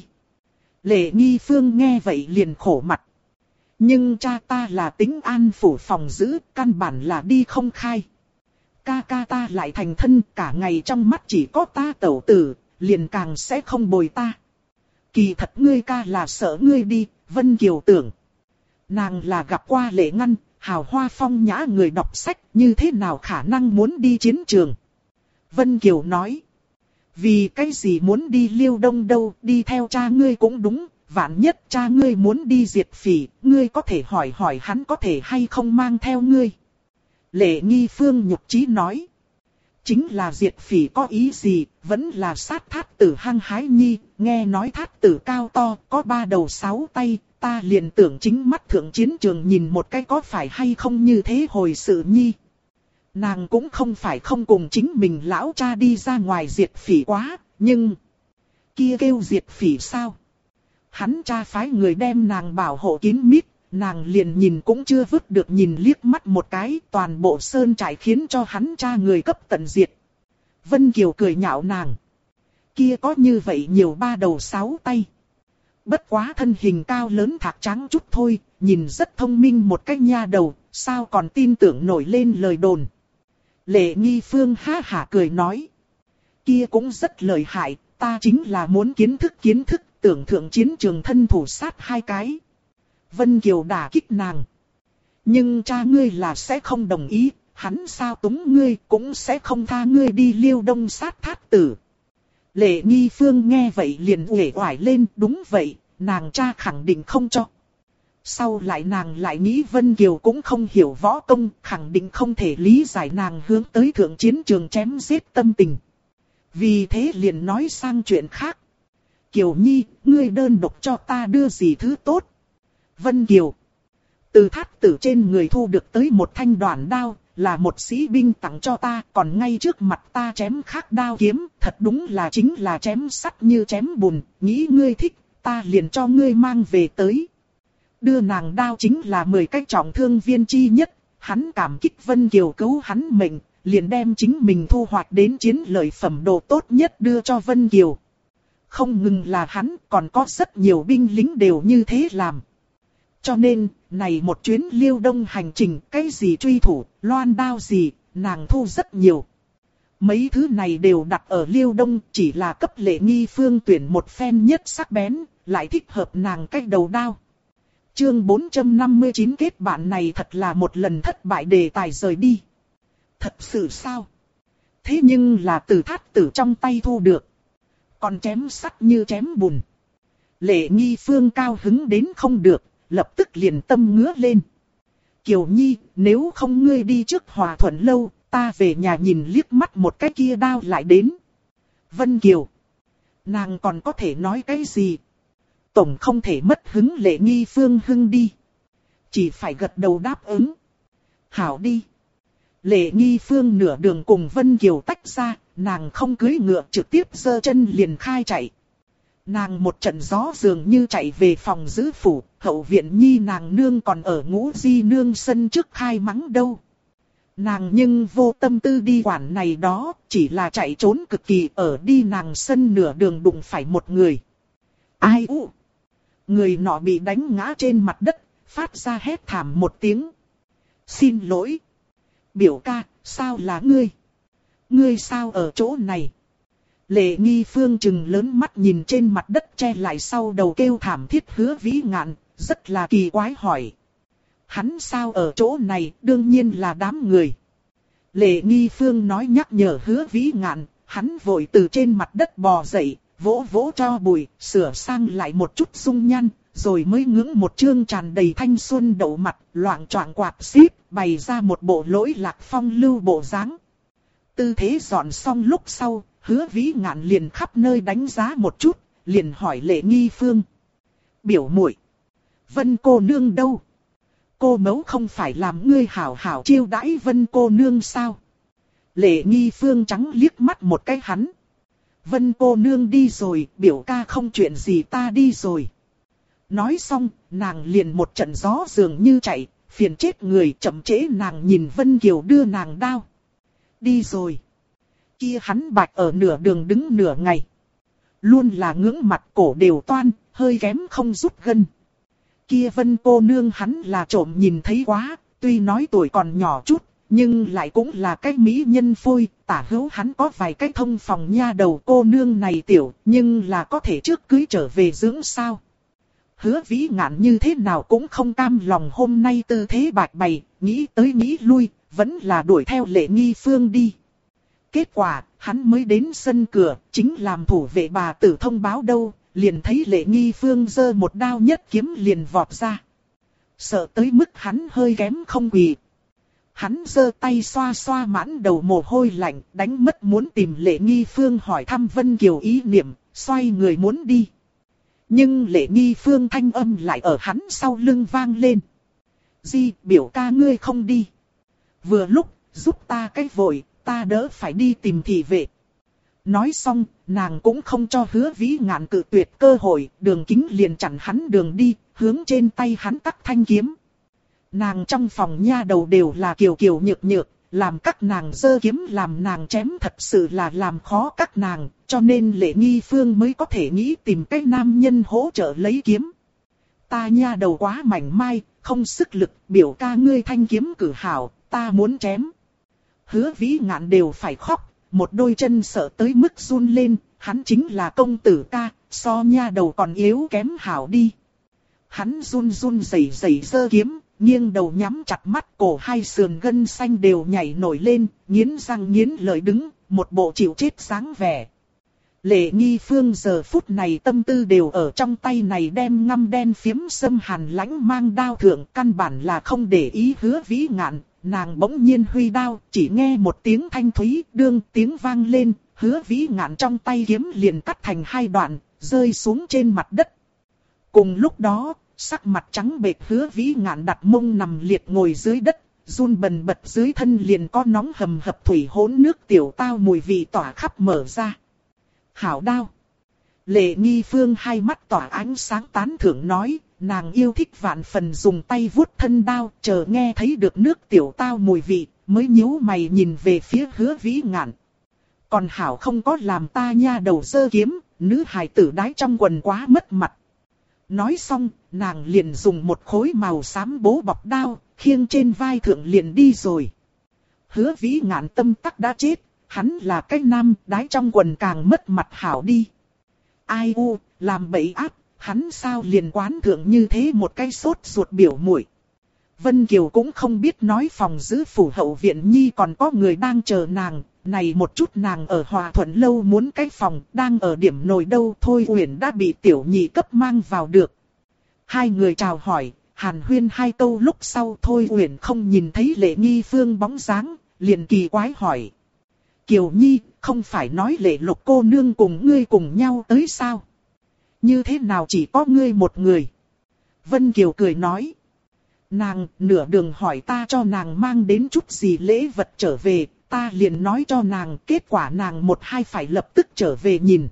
Lệ Nghi Phương nghe vậy liền khổ mặt. Nhưng cha ta là Tính An phủ phòng giữ, căn bản là đi không khai. Ca ca ta lại thành thân, cả ngày trong mắt chỉ có ta tẩu tử, liền càng sẽ không bồi ta. Kỳ thật ngươi ca là sợ ngươi đi, Vân Kiều tưởng. Nàng là gặp qua Lệ Ngăn, hào hoa phong nhã người đọc sách, như thế nào khả năng muốn đi chiến trường. Vân Kiều nói. Vì cái gì muốn đi Liêu Đông đâu, đi theo cha ngươi cũng đúng, vạn nhất cha ngươi muốn đi diệt phỉ, ngươi có thể hỏi hỏi hắn có thể hay không mang theo ngươi. Lệ Nghi Phương nhục chí nói. Chính là diệt phỉ có ý gì, vẫn là sát thát tử hăng hái nhi, nghe nói thát tử cao to, có 3 đầu 6 tay, ta liền tưởng chính mắt thượng chiến trường nhìn một cái có phải hay không như thế hồi sự nhi. Nàng cũng không phải không cùng chính mình lão cha đi ra ngoài diệt phỉ quá, nhưng... Kia kêu diệt phỉ sao? Hắn cha phái người đem nàng bảo hộ kín mít, nàng liền nhìn cũng chưa vứt được nhìn liếc mắt một cái, toàn bộ sơn trại khiến cho hắn cha người cấp tận diệt. Vân Kiều cười nhạo nàng. Kia có như vậy nhiều 3 đầu 6 tay. Bất quá thân hình cao lớn thạc trắng chút thôi, nhìn rất thông minh một cái nha đầu, sao còn tin tưởng nổi lên lời đồn. Lệ Nghi Phương ha hả cười nói. Kia cũng rất lợi hại, ta chính là muốn kiến thức, tưởng thượng chiến trường thân thủ sát 2 cái. Vân Kiều đả kích nàng. Nhưng cha ngươi là sẽ không đồng ý, hắn sao túng ngươi cũng sẽ không tha ngươi đi Liêu Đông sát thát tử. Lệ Nghi Phương nghe vậy liền uể oải lên, đúng vậy, nàng cha khẳng định không cho. Sau lại nàng lại nghĩ Vân Kiều cũng không hiểu võ công, khẳng định không thể lý giải nàng hướng tới thượng chiến trường chém giết tâm tình. Vì thế liền nói sang chuyện khác. Kiều Nhi, ngươi đơn độc cho ta đưa gì thứ tốt? Vân Kiều. Từ thát tử trên người thu được tới một thanh đoản đao, là một sĩ binh tặng cho ta, còn ngay trước mặt ta chém khác đao kiếm, thật đúng là chính là chém sắt như chém bùn, nghĩ ngươi thích, ta liền cho ngươi mang về tới. Đưa nàng đao chính là 10 cái trọng thương viên chi nhất, hắn cảm kích Vân Kiều cứu hắn mệnh, liền đem chính mình thu hoạch đến chiến lợi phẩm đồ tốt nhất đưa cho Vân Kiều. Không ngừng là hắn, còn có rất nhiều binh lính đều như thế làm. Cho nên, này một chuyến Liêu Đông hành trình, cái gì truy thủ, loan đao gì, nàng thu rất nhiều. Mấy thứ này đều đặt ở Liêu Đông, chỉ là cấp Lệ Nghi Phương tuyển một phen nhất sắc bén, lại thích hợp nàng cách đầu đao. Chương 459 kết bạn này thật là một lần thất bại đề tài rời đi. Thật sự sao? Thế nhưng là từ thát tử trong tay thu được. Còn chém sắt như chém bùn. Lệ Nghi Phương cao hứng đến không được, lập tức liền tâm ngứa lên. Kiều Nhi, nếu không ngươi đi trước Hòa Thuận lâu, ta về nhà nhìn liếc mắt một cái kia đao lại đến. Vân Kiều. Nàng còn có thể nói cái gì? Tổng không thể mất hứng Lệ Nghi Phương hưng đi. Chỉ phải gật đầu đáp ứng. Hảo đi. Lệ Nghi Phương nửa đường cùng Vân Kiều tách ra, nàng không cưỡi ngựa trực tiếp giơ chân liền khai chạy. Nàng một trận gió dường như chạy về phòng giữ phủ, hậu viện Nhi nàng nương còn ở Ngũ Di nương sân trước khai mắng đâu. Nàng nhưng vô tâm tư đi quản này đó, chỉ là chạy trốn cực kỳ, ở đi nàng sân nửa đường đụng phải một người. Ai u? Người nọ bị đánh ngã trên mặt đất, phát ra hét thảm một tiếng. Xin lỗi. Biểu ca, sao là ngươi? Ngươi sao ở chỗ này? Lệ Nghi Phương trừng lớn mắt nhìn trên mặt đất che lại sau đầu kêu thảm thiết Hứa Vĩ Ngạn, rất là kỳ quái hỏi. Hắn sao ở chỗ này, đương nhiên là đám người. Lệ Nghi Phương nói nhắc nhở Hứa Vĩ Ngạn, hắn vội từ trên mặt đất bò dậy, vỗ vỗ cho bụi, sửa sang lại một chút dung nhan, rồi mới ngưỡng một trương tràn đầy thanh xuân đậu mặt, loạng choạng quạt xíp, bày ra một bộ lỗi lạc phong lưu bộ dáng. Tư thế dọn xong lúc sau, Hứa Vĩ Ngạn liền khắp nơi đánh giá một chút, liền hỏi Lệ Nghi Phương. Biểu muội, Vân cô nương đâu? Cô mẫu không phải làm ngươi hảo hảo chiêu đãi Vân cô nương sao? Lệ Nghi Phương trắng liếc mắt một cái hắn. Vân cô nương đi rồi, biểu ca không chuyện gì ta đi rồi. Nói xong, nàng liền một trận gió dường như chạy, phiền chết người, chậm trễ nàng nhìn Vân Kiều đưa nàng đao. Đi rồi. Kia hắn bạch ở nửa đường đứng nửa ngày. Luôn là ngưỡng mặt cổ đều toan, hơi kém không rút gân. Kia Vân cô nương hắn là trộm nhìn thấy quá, tuy nói tuổi còn nhỏ chút, nhưng lại cũng là cái mỹ nhân phôi, tả hữu hắn có vài cái thông phòng nha đầu cô nương này tiểu, nhưng là có thể trước cưới trở về dưỡng sao. Hứa Vĩ Ngạn như thế nào cũng không cam lòng hôm nay tư thế bạch bày, nghĩ tới nghĩ lui, vẫn là đuổi theo Lệ Nghi Phương đi. Kết quả, hắn mới đến sân cửa, chính làm thủ vệ bà tử thông báo đâu, liền thấy Lệ Nghi Phương giơ một đao nhất kiếm liền vọt ra. Sợ tới mức hắn hơi kém không quỳ. Hắn giơ tay xoa xoa mãn đầu mồ hôi lạnh, đánh mất muốn tìm Lệ Nghi Phương hỏi thăm Vân Kiều ý niệm, xoay người muốn đi. Nhưng Lệ Nghi Phương thanh âm lại ở hắn sau lưng vang lên. Di, biểu ca ngươi không đi. Vừa lúc, giúp ta cái vội, ta đỡ phải đi tìm thị vệ. Nói xong, nàng cũng không cho Hứa Vĩ Ngạn cự tuyệt cơ hội, Đường Kính liền chặn hắn đường đi, hướng trên tay hắn cắt thanh kiếm. Nàng trong phòng nha đầu đều là kiều kiều nhược nhược, làm các nàng giơ kiếm làm nàng chém thật sự là làm khó các nàng, cho nên Lệ Nghi Phương mới có thể nghĩ tìm cái nam nhân hỗ trợ lấy kiếm. Ta nha đầu quá mảnh mai, không sức lực, biểu ca ngươi thanh kiếm cử hảo, ta muốn chém. Hứa Vĩ Ngạn đều phải khóc, một đôi chân sợ tới mức run lên, hắn chính là công tử ca, so nha đầu còn yếu kém hảo đi. Hắn run run rẩy rẩy giơ kiếm, nghiêng đầu nhắm chặt mắt, cổ hai sườn gân xanh đều nhảy nổi lên, nghiến răng nghiến lợi đứng, một bộ chịu chết dáng vẻ. Lệ Nghi Phương giờ phút này tâm tư đều ở trong tay này đem ngăm đen phiếm sâm hàn lãnh mang đao thượng, căn bản là không để ý Hứa Vĩ Ngạn. Nàng bỗng nhiên huy đao, chỉ nghe một tiếng thanh thúy đương tiếng vang lên, Hứa Vĩ Ngạn trong tay kiếm liền cắt thành hai đoạn, rơi xuống trên mặt đất. Cùng lúc đó, sắc mặt trắng bệch Hứa Vĩ Ngạn đặt mông nằm liệt ngồi dưới đất, run bần bật dưới thân liền có nóng hầm hập thủy hỗn nước tiểu tao mùi vị tỏa khắp mở ra. Hảo đao. Lệ Nghi Phương hai mắt tỏa ánh sáng tán thưởng nói, nàng yêu thích vạn phần dùng tay vuốt thân đao, chờ nghe thấy được nước tiểu tao mùi vị, mới nhíu mày nhìn về phía Hứa Vĩ Ngạn. Còn Hảo không có làm ta nha đầu giơ kiếm, nữ hài tử đái trong quần quá mất mặt. Nói xong, nàng liền dùng một khối màu xám bố bọc đao, khiêng trên vai thượng liền đi rồi. Hứa Vĩ Ngạn tâm tắc đã chết, hắn là cái nam, đái trong quần càng mất mặt hảo đi. Ai u, làm bậy ác, hắn sao liền quán thượng như thế một cái sốt ruột biểu muội. Vân Kiều cũng không biết nói phòng giữ phủ hậu viện Nhi còn có người đang chờ nàng, này một chút nàng ở Hòa Thuận lâu muốn cái phòng, đang ở điểm nồi đâu Thôi Uyển đã bị tiểu nhị cấp mang vào được. Hai người chào hỏi, hàn huyên hai câu lúc sau Thôi Uyển không nhìn thấy Lệ Nghi Phương bóng dáng, liền kỳ quái hỏi. Kiều Nhi, không phải nói Lệ Lục cô nương cùng ngươi cùng nhau tới sao? Như thế nào chỉ có ngươi một người? Vân Kiều cười nói. Nàng nửa đường hỏi ta cho nàng mang đến chút gì lễ vật trở về, ta liền nói cho nàng, kết quả nàng một hai phải lập tức trở về nhìn.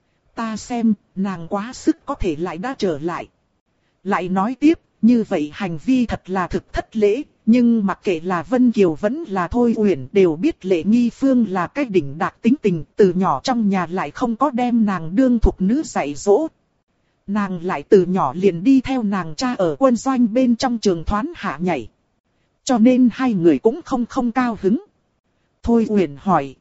Ta xem, nàng quá sức có thể lại đã trở lại. Lại nói tiếp, như vậy hành vi thật là thực thất lễ, nhưng mặc kệ là Vân Kiều vẫn là Thôi Uyển đều biết Lệ Nghi Phương là cái đỉnh đạt tính tình, từ nhỏ trong nhà lại không có đem nàng đương thục nữ dạy dỗ. Nàng lại từ nhỏ liền đi theo nàng cha ở quân doanh bên trong trường thoán hạ nhảy. Cho nên hai người cũng không cao hứng. Thôi Uyển hỏi.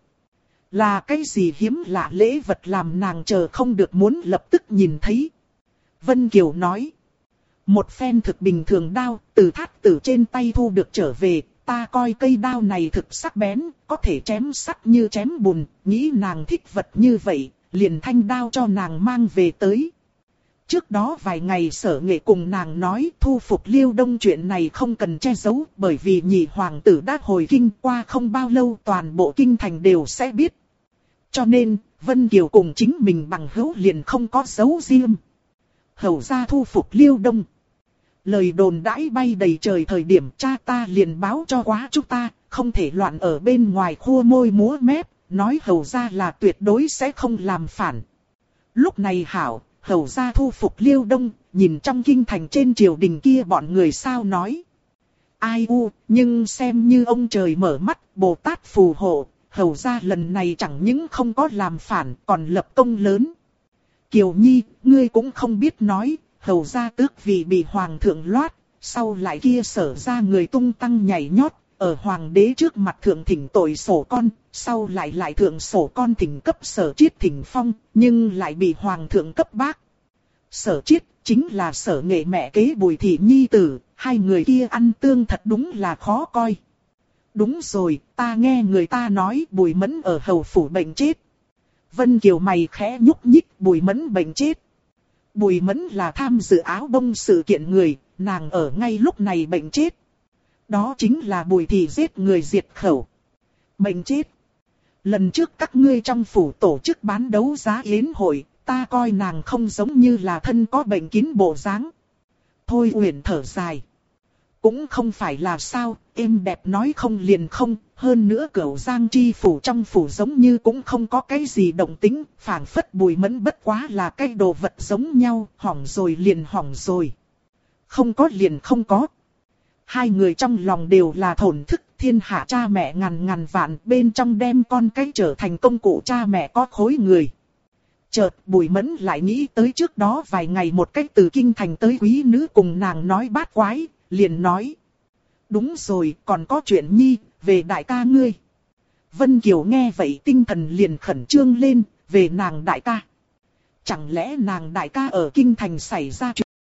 Là cái gì hiếm lạ lễ vật làm nàng chờ không được muốn lập tức nhìn thấy. Vân Kiều nói. Một phen thực bình thường đao, từ thát tử trên tay thu được trở về, ta coi cây đao này thực sắc bén, có thể chém sắt như chém bùn, nghĩ nàng thích vật như vậy, liền thanh đao cho nàng mang về tới. Trước đó vài ngày Sở Nghệ cùng nàng nói thu phục Liêu Đông chuyện này không cần che giấu, bởi vì nhị hoàng tử đã hồi kinh qua không bao lâu toàn bộ kinh thành đều sẽ biết. Cho nên, Vân Kiều cùng chính mình bằng hữu liền không có giấu riêng. Hầu ra thu phục Liêu Đông. Lời đồn đãi bay đầy trời thời điểm cha ta liền báo cho quá chúng ta, không thể loạn ở bên ngoài khua môi múa mép, nói hầu ra là tuyệt đối sẽ không làm phản. Lúc này hảo, hầu ra thu phục Liêu Đông, nhìn trong kinh thành trên triều đình kia bọn người sao nói. Ai u, nhưng xem như ông trời mở mắt, Bồ Tát phù hộ, hầu ra lần này chẳng những không có làm phản, còn lập công lớn. Kiều Nhi, ngươi cũng không biết nói, hầu ra tước vì bị hoàng thượng loát, sau lại kia Sở ra người tung tăng nhảy nhót, ở hoàng đế trước mặt thượng thỉnh tội sổ con, sau lại thượng sổ con thỉnh cấp Sở Chiết thỉnh phong, nhưng lại bị hoàng thượng cấp bác. Sở Chiết chính là Sở Nghệ mẹ kế Bùi Thị nhi tử, hai người kia ăn tương thật đúng là khó coi. Đúng rồi, ta nghe người ta nói Bùi Mẫn ở hầu phủ bệnh chết. Vân Kiều mày khẽ nhúc nhích, Bùi Mẫn bệnh chết. Bùi Mẫn là tham dự áo bông sự kiện người, nàng ở ngay lúc này bệnh chết. Đó chính là Bùi Thị giết người diệt khẩu. Bệnh chết. Lần trước các ngươi trong phủ tổ chức bán đấu giá yến hội, ta coi nàng không giống như là thân có bệnh kín bộ dáng. Thôi Uyển thở dài. Cũng không phải là sao, êm đẹp nói không liền không, hơn nữa Cửu Giang chi phủ trong phủ giống như cũng không có cái gì động tính, phảng phất Bùi Mẫn bất quá là cái đồ vật giống nhau, hỏng rồi liền hỏng rồi. Không có liền không có. Hai người trong lòng đều là thổn thức, thiên hạ cha mẹ ngàn vạn, bên trong đem con cái trở thành công cụ cha mẹ có khối người. Chợt Bùi Mẫn lại nghĩ tới trước đó vài ngày một cách từ kinh thành tới quý nữ cùng nàng nói bát quái, liền nói. Đúng rồi, còn có chuyện nhi, về đại ca ngươi. Vân Kiều nghe vậy tinh thần liền khẩn trương lên, về nàng đại ca. Chẳng lẽ nàng đại ca ở kinh thành xảy ra chuyện?